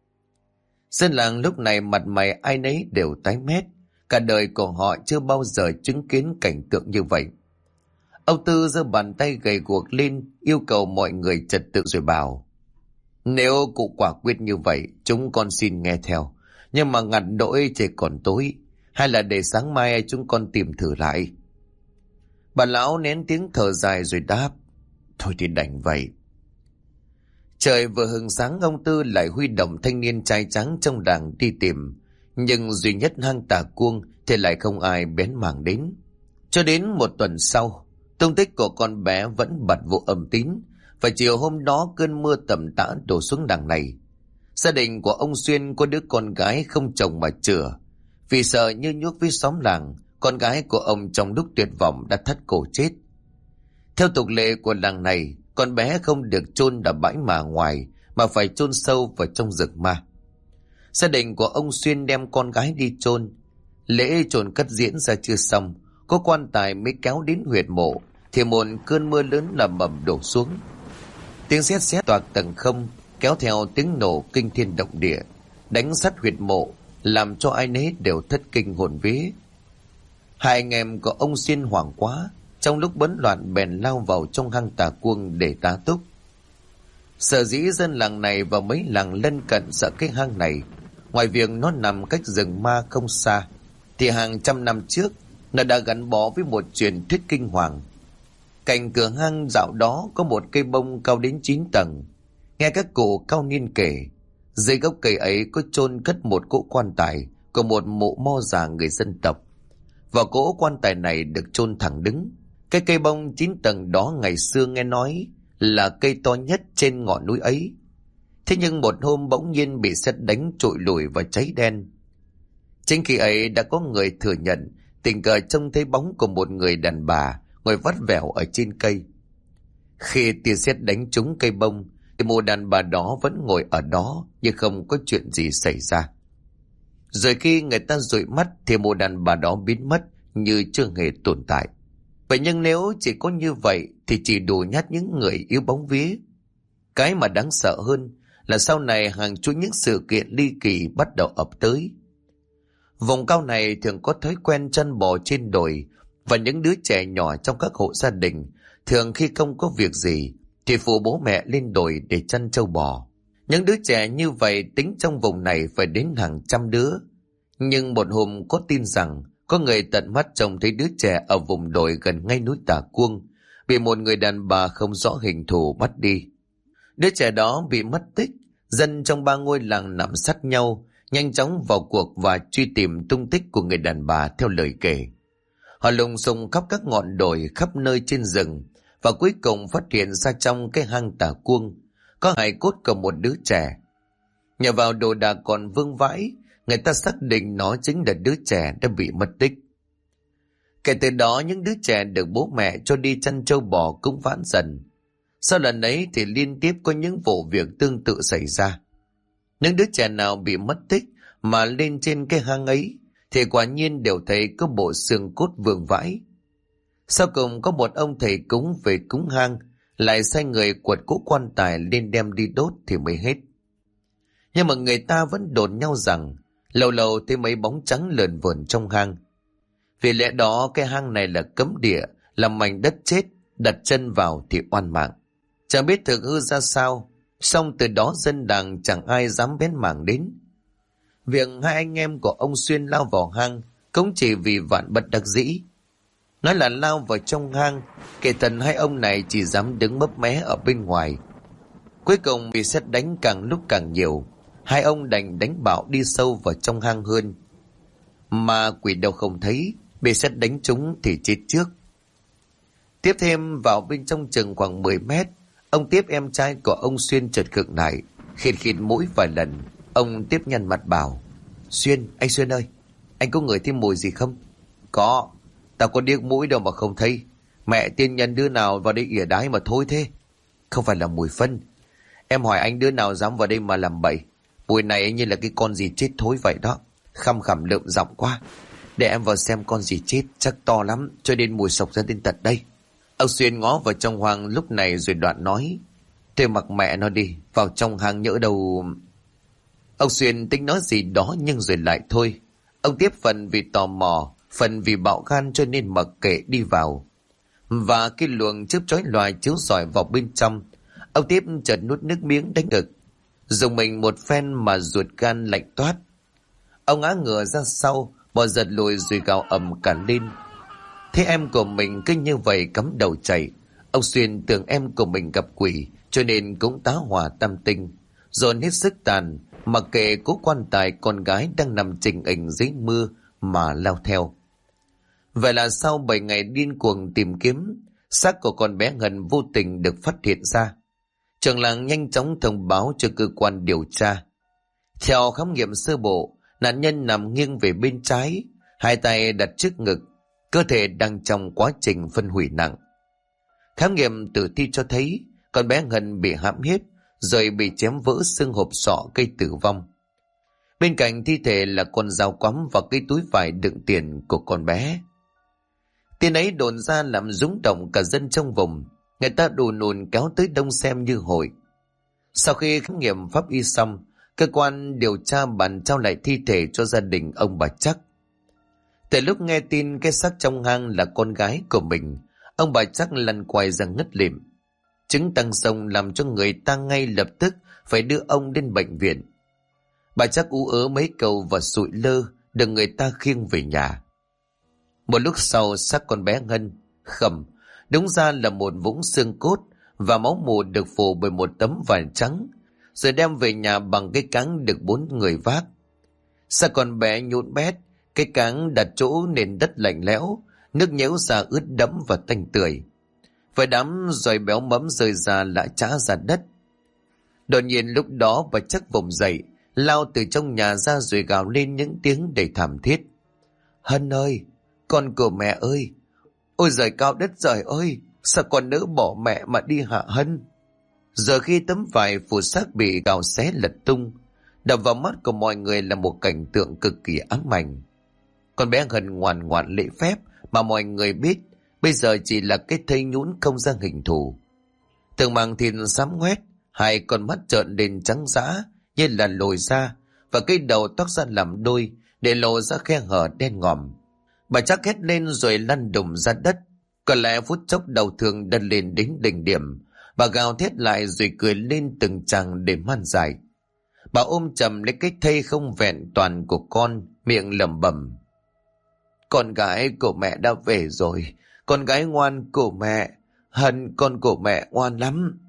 Dân làng lúc này mặt mày ai nấy đều tái mét. Cả đời của họ chưa bao giờ chứng kiến cảnh tượng như vậy. Ông Tư giơ bàn tay gầy guộc lên, yêu cầu mọi người trật tự rồi bảo: Nếu cụ quả quyết như vậy, chúng con xin nghe theo. Nhưng mà ngặt nỗi trời còn tối, hay là để sáng mai chúng con tìm thử lại. Bà lão nén tiếng thở dài rồi đáp: Thôi thì đành vậy. Trời vừa hừng sáng, ông Tư lại huy động thanh niên trai trắng trong làng đi tìm. Nhưng duy nhất hang Tà Cuông thì lại không ai bén mảng đến. Cho đến một tuần sau, tung tích của con bé vẫn bặt vô âm tín. Và chiều hôm đó cơn mưa tầm tã đổ xuống làng này. Gia đình của ông Xuyên có đứa con gái không chồng mà chữa. Vì sợ như nhuốc với xóm làng, con gái của ông trong lúc tuyệt vọng đã thắt cổ chết. Theo tục lệ của làng này, con bé không được chôn ở bãi mả ngoài mà phải chôn sâu vào trong rừng ma. Gia đình của ông Xuyên đem con gái đi chôn. Lễ chôn cất diễn ra chưa xong, có quan tài mới kéo đến huyệt mộ thì một cơn mưa lớn lầm bầm đổ xuống. Tiếng sét sét toạc tầng không, kéo theo tiếng nổ kinh thiên động địa, đánh sắt huyệt mộ, làm cho ai nấy đều thất kinh hồn vía. Hai anh em của ông Xuyên hoảng quá, trong lúc bấn loạn bèn lao vào trong hang Tà Cuông để tá túc. Sở dĩ dân làng này và mấy làng lân cận sợ cái hang này, ngoài việc nó nằm cách rừng ma không xa, thì hàng trăm năm trước nó đã gắn bó với một truyền thuyết kinh hoàng. Cạnh cửa hang dạo đó có một cây bông cao đến 9 tầng. Nghe các cụ cao niên kể, dưới gốc cây ấy có chôn cất một cỗ quan tài của một mộ mo già người dân tộc. Và cỗ quan tài này được chôn thẳng đứng. Cái cây bông 9 tầng đó ngày xưa nghe nói là cây to nhất trên ngọn núi ấy. Thế nhưng một hôm bỗng nhiên bị sét đánh trụi lùi và cháy đen. Chính khi ấy đã có người thừa nhận tình cờ trông thấy bóng của một người đàn bà ngồi vắt vẻo ở trên cây. Khi tia sét đánh trúng cây bông thì một đàn bà đó vẫn ngồi ở đó nhưng không có chuyện gì xảy ra. Rồi khi người ta dụi mắt thì một đàn bà đó biến mất như chưa hề tồn tại. Vậy nhưng nếu chỉ có như vậy thì chỉ đủ nhát những người yếu bóng vía. Cái mà đáng sợ hơn là sau này hàng chuỗi những sự kiện ly kỳ bắt đầu ập tới. Vùng cao này thường có thói quen chăn bò trên đồi, và những đứa trẻ nhỏ trong các hộ gia đình thường khi không có việc gì thì phụ bố mẹ lên đồi để chăn trâu bò. Những đứa trẻ như vậy tính trong vùng này phải đến hàng trăm đứa. Nhưng một hôm có tin rằng Có người tận mắt trông thấy đứa trẻ ở vùng đồi gần ngay núi Tà Cuông bị một người đàn bà không rõ hình thù bắt đi. Đứa trẻ đó bị mất tích. Dân trong 3 ngôi làng nằm sát nhau, nhanh chóng vào cuộc và truy tìm tung tích của người đàn bà theo lời kể. Họ lùng sùng khắp các ngọn đồi, khắp nơi trên rừng, và cuối cùng phát hiện ra trong cái hang Tà Cuông có hài cốt của một đứa trẻ. Nhờ vào đồ đạc còn vương vãi, người ta xác định nó chính là đứa trẻ đã bị mất tích. Kể từ đó, những đứa trẻ được bố mẹ cho đi chăn trâu bò cũng vãn dần. Sau lần ấy thì liên tiếp có những vụ việc tương tự xảy ra. Những đứa trẻ nào bị mất tích mà lên trên cái hang ấy thì quả nhiên đều thấy có bộ xương cốt vương vãi. Sau cùng có một ông thầy cúng về cúng hang, lại sai người quật cỗ quan tài lên đem đi đốt thì mới hết. Nhưng mà người ta vẫn đồn nhau rằng lâu lâu thấy mấy bóng trắng lờn vờn trong hang. Vì lẽ đó cái hang này là cấm địa, là mảnh đất chết, đặt chân vào thì oan mạng. Chẳng biết thực hư ra sao, song từ đó dân làng chẳng ai dám bén mảng đến. Việc hai anh em của ông Xuyên lao vào hang cũng chỉ vì vạn bất đắc dĩ. Nói là lao vào trong hang, kể thần hai ông này chỉ dám đứng mấp mé ở bên ngoài. Cuối cùng vì sét đánh càng lúc càng nhiều, hai ông đành đánh bạo đi sâu vào trong hang hơn. Mà quỷ đâu không thấy, bị sét đánh trúng thì chết trước. Tiếp thêm vào bên trong chừng khoảng 10 mét, ông Tiếp em trai của ông Xuyên chợt khựng lại, khịt khịt mũi vài lần. Ông Tiếp nhăn mặt bảo: anh Xuyên ơi, anh có ngửi thêm mùi gì không? Có, tao có điếc mũi đâu mà không thấy. Mẹ tiên nhân đứa nào vào đây ỉa đái mà thôi thế. Không phải là mùi phân. Em hỏi anh đứa nào dám vào đây mà làm bậy. Mùi này như là cái con gì chết thối vậy đó. Khăm khẳm lượm giọng quá. Để em vào xem con gì chết, chắc to lắm, cho nên mùi sộc ra đến tận đây. Ông Xuyên ngó vào trong hoang lúc này rồi đoạn nói: Thế mặc mẹ nó đi, vào trong hang nhỡ đâu. Ông Xuyên tính nói gì đó nhưng rồi lại thôi. Ông Tiếp phần vì tò mò, phần vì bạo gan cho nên mặc kệ đi vào. Và cái luồng chớp chói lòa chiếu rọi vào bên trong, ông Tiếp chợt nuốt nước miếng đánh ngực, dùng mình một phen mà ruột gan lạnh toát. Ông ngã ngửa ra sau, bò giật lùi rồi gào ầm cả lên. Thế em của mình cứ như vậy cắm đầu chạy. Ông Xuyên tưởng em của mình gặp quỷ, cho nên cũng tá hỏa tam tinh, dồn hết sức tàn, mặc kệ cố quan tài con gái đang nằm chình ình dưới mưa mà lao theo. Vậy là sau 7 ngày điên cuồng tìm kiếm, xác của con bé Ngân vô tình được phát hiện ra. Trường làng nhanh chóng thông báo cho cơ quan điều tra. Theo khám nghiệm sơ bộ, nạn nhân nằm nghiêng về bên trái, hai tay đặt trước ngực, cơ thể đang trong quá trình phân hủy nặng. Khám nghiệm tử thi cho thấy con bé Ngân bị hãm hiếp rồi bị chém vỡ xương hộp sọ gây tử vong. Bên cạnh thi thể là con dao quắm và cái túi vải đựng tiền của con bé. Tin ấy đồn ra làm rúng động cả dân trong vùng, người ta đùn ùn kéo tới đông xem như hội. Sau khi khám nghiệm pháp y xong, cơ quan điều tra bàn trao lại thi thể cho gia đình ông bà Chắc. Từ lúc nghe tin cái xác trong hang là con gái của mình, ông bà Chắc lăn quay ra ngất lịm. Chứng tăng sông làm cho người ta ngay lập tức phải đưa ông đến bệnh viện. Bà Chắc ú ớ mấy câu và sụi lơ, được người ta khiêng về nhà. Một lúc sau, xác con bé Ngân khẩm, đúng ra là một vũng xương cốt và máu mù được phủ bởi một tấm vải trắng, rồi đem về nhà bằng cái cáng được 4 người vác. Xác con bé nhũn bét, cái cáng đặt chỗ nền đất lạnh lẽo, nước nhễu ra ướt đẫm và tanh tưởi. Vài đám giòi béo mấm rơi ra lã chã ra đất. Đột nhiên lúc đó bà Chắc vùng dậy, lao từ trong nhà ra rồi gào lên những tiếng đầy thảm thiết: Hân ơi, con của mẹ ơi! Ôi giời cao đất trời ơi! Sao con nỡ bỏ mẹ mà đi hả Hân? Giờ khi tấm vải phủ xác bị gào xé lật tung, đập vào mắt của mọi người là một cảnh tượng cực kỳ ám ảnh. Con bé Hân ngoan ngoãn lễ phép mà mọi người biết bây giờ chỉ là cái thây nhũn không ra hình thù. Từng màng thịt xám ngoét, hai con mắt trợn lên trắng dã như là lồi ra, và cái đầu tóc ra làm đôi để lộ ra khe hở đen ngòm. Bà Chắc hét lên rồi lăn đùng ra đất. Có lẽ phút chốc đau thương đần lên đến đỉnh điểm, bà gào thét lại rồi cười lên từng tràng để man dại. Bà ôm chầm lấy cái thây không vẹn toàn của con, miệng lẩm bẩm: Con gái của mẹ đã về rồi. Con gái ngoan của mẹ. Hân, con của mẹ ngoan lắm.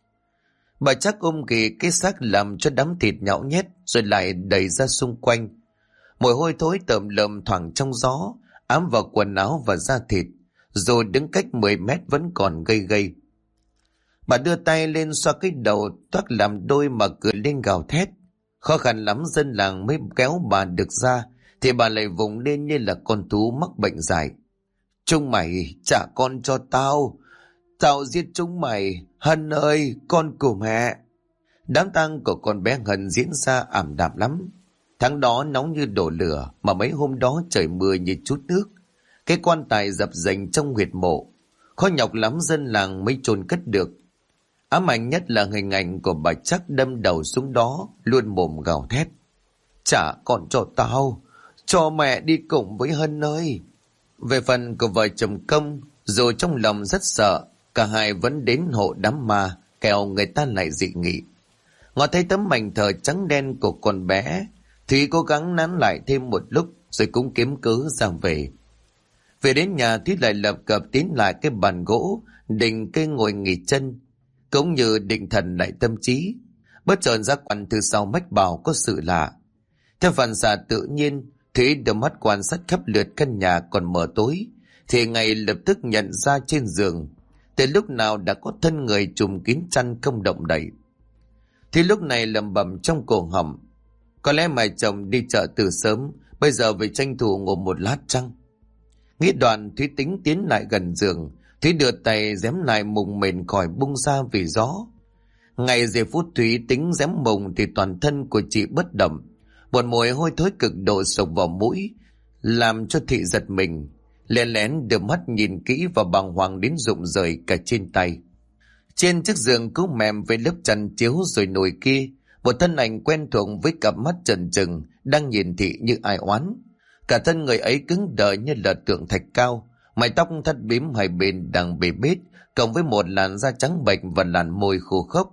Bà chắc ôm ghì cái xác làm cho đám thịt nhão nhét rồi lại đẩy ra xung quanh. Mùi hôi thối tởm lợm thoảng trong gió, ám vào quần áo và da thịt, rồi đứng cách 10 mét vẫn còn gây gây. Bà đưa tay lên xoa cái đầu toác làm đôi mà cười lên gào thét. Khó khăn lắm dân làng mới kéo bà được ra, thì bà lại vùng lên như là con thú mắc bệnh dại. Chúng mày trả con cho tao. Tao giết chúng mày. Hân ơi, con của mẹ. Đám tang của con bé Hân diễn ra ảm đạm lắm. Tháng đó nóng như đổ lửa, mà mấy hôm đó trời mưa như chút nước. Cái quan tài dập dềnh trong huyệt mộ, khó nhọc lắm dân làng mới chôn cất được. Ám ảnh nhất là hình ảnh của bà chắc đâm đầu xuống đó, luôn mồm gào thét. Trả con cho tao, cho mẹ đi cùng với Hân ơi. Về phần của vợ chồng Công, dù trong lòng rất sợ, cả hai vẫn đến hộ đám ma, kẻo người ta lại dị nghị. Ngó thấy tấm mảnh thờ trắng đen của con bé, Thúy cố gắng nán lại thêm một lúc rồi cũng kiếm cớ ra về. Về đến nhà, Thúy lại lập cập tiến lại cái bàn gỗ, định cây ngồi nghỉ chân, cũng như định thần lại tâm trí. Bất chợt giác quan từ sau mách bảo có sự lạ. Theo phản xạ tự nhiên, Thúy đưa mắt quan sát khắp lượt căn nhà còn mờ tối, thì ngay lập tức nhận ra trên giường, từ lúc nào đã có thân người trùm kín chăn không động đậy. Thì lúc này lẩm bẩm trong cổ họng, có lẽ mẹ chồng đi chợ từ sớm, bây giờ về tranh thủ ngủ một lát chăng? Nghĩ đoạn, Thúy tính tiến lại gần giường. Thúy đưa tay giếm lại mùng mền khỏi bung ra vì gió. Ngay giây phút Thúy tính giếm mùng thì toàn thân của chị bất động. Một mùi hôi thối cực độ sộc vào mũi, làm cho thị giật mình. Lén lén đưa mắt nhìn kỹ và bàng hoàng đến rụng rời cả trên tay. Trên chiếc giường cũ mềm với lớp chăn chiếu rồi nồi kia, một thân ảnh quen thuộc với cặp mắt trần trừng đang nhìn thị như ai oán. Cả thân người ấy cứng đờ như là tượng thạch cao, mái tóc thắt bím hai bên đang bê bết, cộng với một làn da trắng bệch và làn môi khô khốc.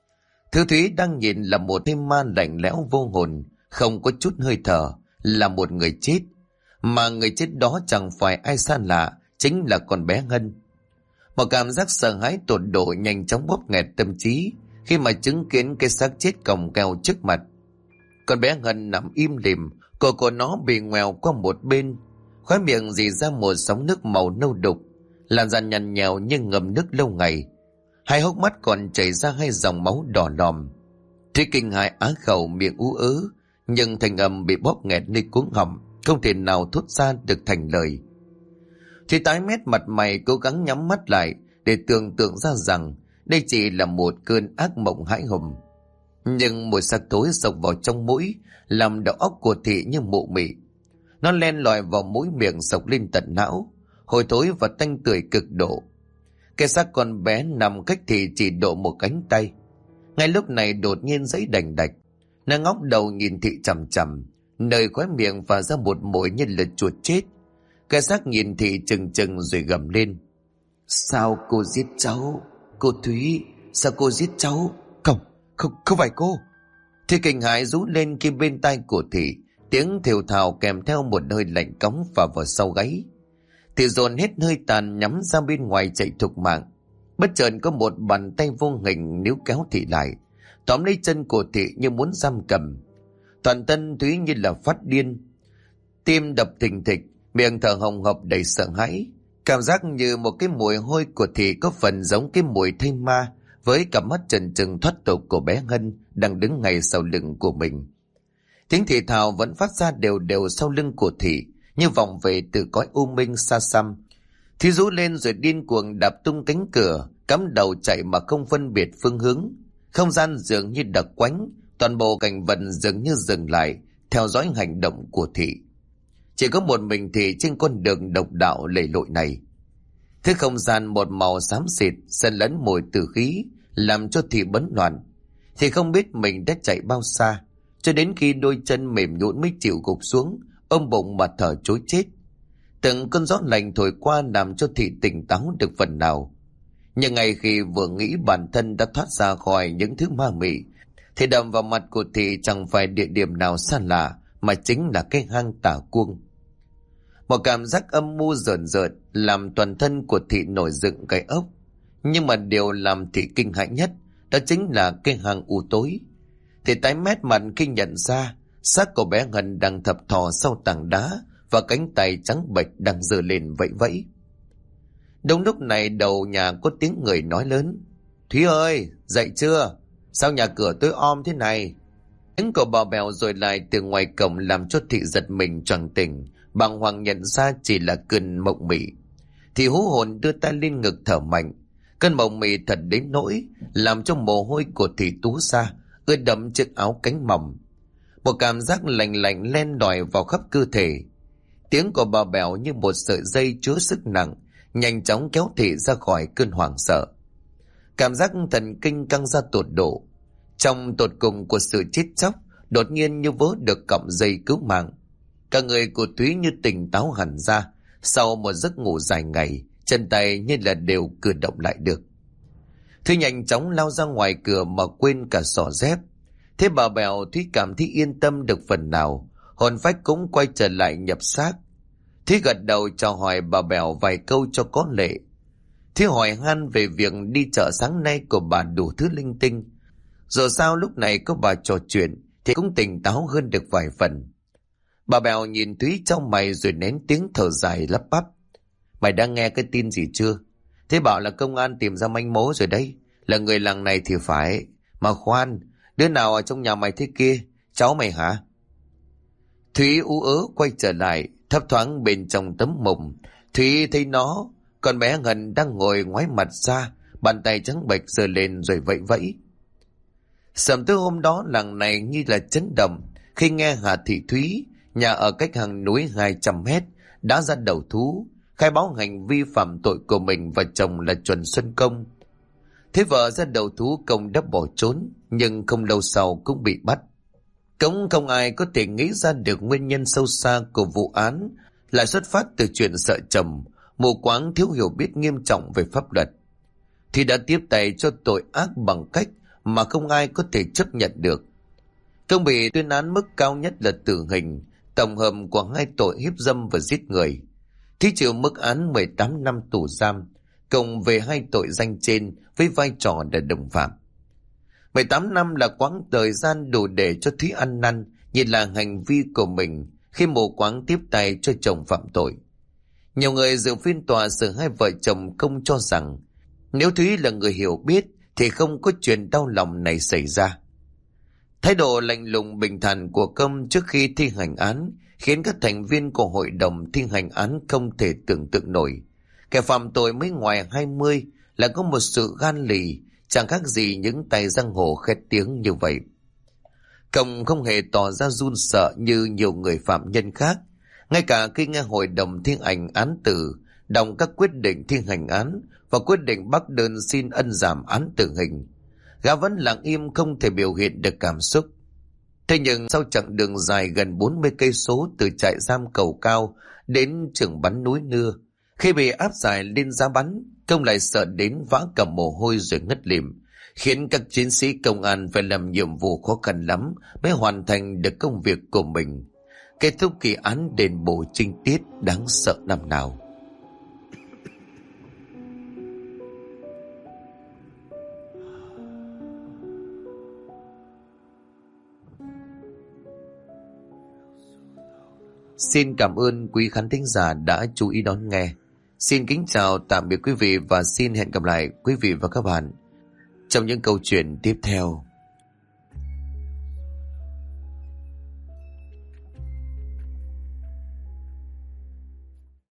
Thứ Thúy đang nhìn là một thêm ma lạnh lẽo vô hồn, không có chút hơi thở, là một người chết. Mà người chết đó chẳng phải ai xa lạ, chính là con bé Hân. Một cảm giác sợ hãi tột độ nhanh chóng bóp nghẹt tâm trí khi mà chứng kiến cái xác chết còng keo trước mặt. Con bé Hân nằm im lìm, cổ của nó bị ngoèo qua một bên, khóe miệng rỉ ra một sóng nước màu nâu đục, làn da nhăn nhèo như ngầm nước lâu ngày. Hai hốc mắt còn chảy ra hai dòng máu đỏ lòm. Thúy kinh hãi á khẩu, miệng ú ớ, nhưng thành âm bị bóp nghẹt nơi cuống họng, không thể nào thốt ra được thành lời. Thúy tái mét mặt mày, cố gắng nhắm mắt lại để tưởng tượng ra rằng đây chỉ là một cơn ác mộng hãi hùng. Nhưng mùi xác thối xộc vào trong mũi, làm đầu óc của thị như mụ mị. Nó len lỏi vào mũi miệng xộc lên tận não, hôi thối và tanh tưởi cực độ. Cái xác con bé nằm cách thị chỉ độ một cánh tay. Ngay lúc này đột nhiên giãy đành đạch. Nó ngóc đầu nhìn thị chằm chằm, nơi khóe miệng phả ra một mùi như là chuột chết. Cái xác nhìn thị chừng chừng rồi gầm lên. Sao cô giết cháu? Cô Thúy, sao cô giết cháu? Không phải cô. Thì kinh hãi rú lên khi bên tai của thị tiếng thều thào kèm theo một hơi lạnh cóng phả vào sau gáy. Thì dồn hết hơi tàn nhắm ra bên ngoài chạy thục mạng. Bất chợt có một bàn tay vô hình níu kéo thị lại, tóm lấy chân của thị như muốn giam cầm. Toàn thân Thúy như là phát điên, tim đập thình thịch, miệng thở hồng hộc đầy sợ hãi. Cảm giác như một cái mùi hôi của thị có phần giống cái mùi thây ma, với cặp mắt trần trừng thoát tục của bé Hân đang đứng ngay sau lưng của mình. Tiếng thì thào vẫn phát ra đều đều sau lưng của thị, như vọng về từ cõi u minh xa xăm. Thì rú lên rồi điên cuồng đạp tung cánh cửa, cắm đầu chạy mà không phân biệt phương hướng. Không gian dường như đặc quánh, toàn bộ cảnh vật dường như dừng lại, theo dõi hành động của thị. Chỉ có một mình thị trên con đường độc đạo lầy lội này. Thế không gian một màu xám xịt, xen lẫn mùi tử khí, làm cho thị bấn loạn. Thì không biết mình đã chạy bao xa, cho đến khi đôi chân mềm nhũn mới chịu gục xuống, ôm bụng mà thở trối chết. Từng cơn gió lạnh thổi qua làm cho thị tỉnh táo được phần nào. Nhưng ngay khi vừa nghĩ bản thân đã thoát ra khỏi những thứ ma mị, thì đập vào mặt của thị chẳng phải địa điểm nào xa lạ, mà chính là cái hang Tả Cuông. Một cảm giác âm mưu rợn rợn làm toàn thân của Thị nổi dựng gai ốc. Nhưng mà điều làm Thị kinh hãi nhất đó chính là cái hang u tối. Thị tái mét mặt khi nhận ra xác của bé Ngân đang thập thò sau tảng đá và cánh tay trắng bệch đang giơ lên vẫy vẫy. Đúng lúc này đầu nhà có tiếng người nói lớn: Thúy ơi, dậy chưa? Sao nhà cửa tối om thế này? Tiếng của bà Bèo rồi lại từ ngoài cổng làm cho Thị giật mình choàng tỉnh, bàng hoàng nhận ra chỉ là cơn mộng mị. Thị hú hồn đưa tay lên ngực thở mạnh. Cơn mộng mị thật đến nỗi làm cho mồ hôi của Thị túa ra, ướt đẫm chiếc áo cánh mỏng. Một cảm giác lạnh lạnh len lỏi vào khắp cơ thể. Tiếng của bà Bèo như một sợi dây chứa sức nặng, nhanh chóng kéo Thị ra khỏi cơn hoảng sợ. Cảm giác thần kinh căng ra tột độ. Trong tột cùng của sự chết chóc, đột nhiên như vớ được cọng dây cứu mạng. Cả người của Thúy như tỉnh táo hẳn ra. Sau một giấc ngủ dài ngày, chân tay như là đều cử động lại được. Thúy nhanh chóng lao ra ngoài cửa mà quên cả xỏ dép. Thế bà Bèo Thúy cảm thấy yên tâm được phần nào, hồn phách cũng quay trở lại nhập xác. Thúy gật đầu chào hỏi bà Bèo vài câu cho có lệ. Thúy hỏi han về việc đi chợ sáng nay của bà đủ thứ linh tinh. Dù sao lúc này có bà trò chuyện thì cũng tỉnh táo hơn được vài phần. Bà Bèo nhìn Thúy trong mày rồi nén tiếng thở dài lắp bắp: Mày đã nghe cái tin gì chưa? Thế bảo là công an tìm ra manh mối rồi đấy, là người làng này thì phải. Mà khoan, đứa nào ở trong nhà mày thế kia? Cháu mày hả? Thúy ú ớ quay trở lại, thấp thoáng bên trong tấm mùng. Thúy thấy nó, con bé Ngân đang ngồi ngoái mặt ra, bàn tay trắng bệch giơ lên rồi vẫy vẫy. Sớm tới hôm đó làng này như là chấn động khi nghe Hà Thị Thúy, nhà ở cách hàng núi 200 mét, đã ra đầu thú, khai báo hành vi phạm tội của mình và chồng là Chuẩn Xuân Công. Thế vợ ra đầu thú, Công đã bỏ trốn, nhưng không lâu sau cũng bị bắt. Cũng không ai có thể nghĩ ra được nguyên nhân sâu xa của vụ án lại xuất phát từ chuyện sợ chồng, mù quáng thiếu hiểu biết nghiêm trọng về pháp luật. Thì đã tiếp tay cho tội ác bằng cách mà không ai có thể chấp nhận được. Công bị tuyên án mức cao nhất là tử hình, tổng hợp của 2 tội hiếp dâm và giết người. Thí chịu mức án 18 năm tù giam, cộng về 2 tội danh trên với vai trò là đồng phạm. 18 năm là quãng thời gian đủ để cho Thúy ăn năn nhìn là hành vi của mình khi mù quáng tiếp tay cho chồng phạm tội. Nhiều người dự phiên tòa xử hai vợ chồng Công cho rằng nếu Thúy là người hiểu biết thì không có chuyện đau lòng này xảy ra. Thái độ lạnh lùng bình thản của Công trước khi thi hành án khiến các thành viên của hội đồng thi hành án không thể tưởng tượng nổi. Kẻ phạm tội mới ngoài 20 là có một sự gan lì, chẳng khác gì những tay giang hồ khét tiếng như vậy. Công không hề tỏ ra run sợ như nhiều người phạm nhân khác. Ngay cả khi nghe hội đồng thi hành án tử đọc các quyết định thi hành án và quyết định bác đơn xin ân giảm án tử hình, gã vẫn lặng im không thể biểu hiện được cảm xúc. Thế nhưng sau chặng đường dài gần 40 cây số từ trại giam Cầu Cao đến trường bắn núi Nưa, khi bị áp giải lên giá bắn, Công lại sợ đến vã cả mồ hôi rồi ngất lịm, khiến các chiến sĩ công an phải làm nhiệm vụ khó khăn lắm mới hoàn thành được công việc của mình, kết thúc kỳ án đền bù trinh tiết đáng sợ năm nào. Xin cảm ơn quý khán thính giả đã chú ý đón nghe. Xin kính chào tạm biệt quý vị và xin hẹn gặp lại quý vị và các bạn trong những câu chuyện tiếp theo.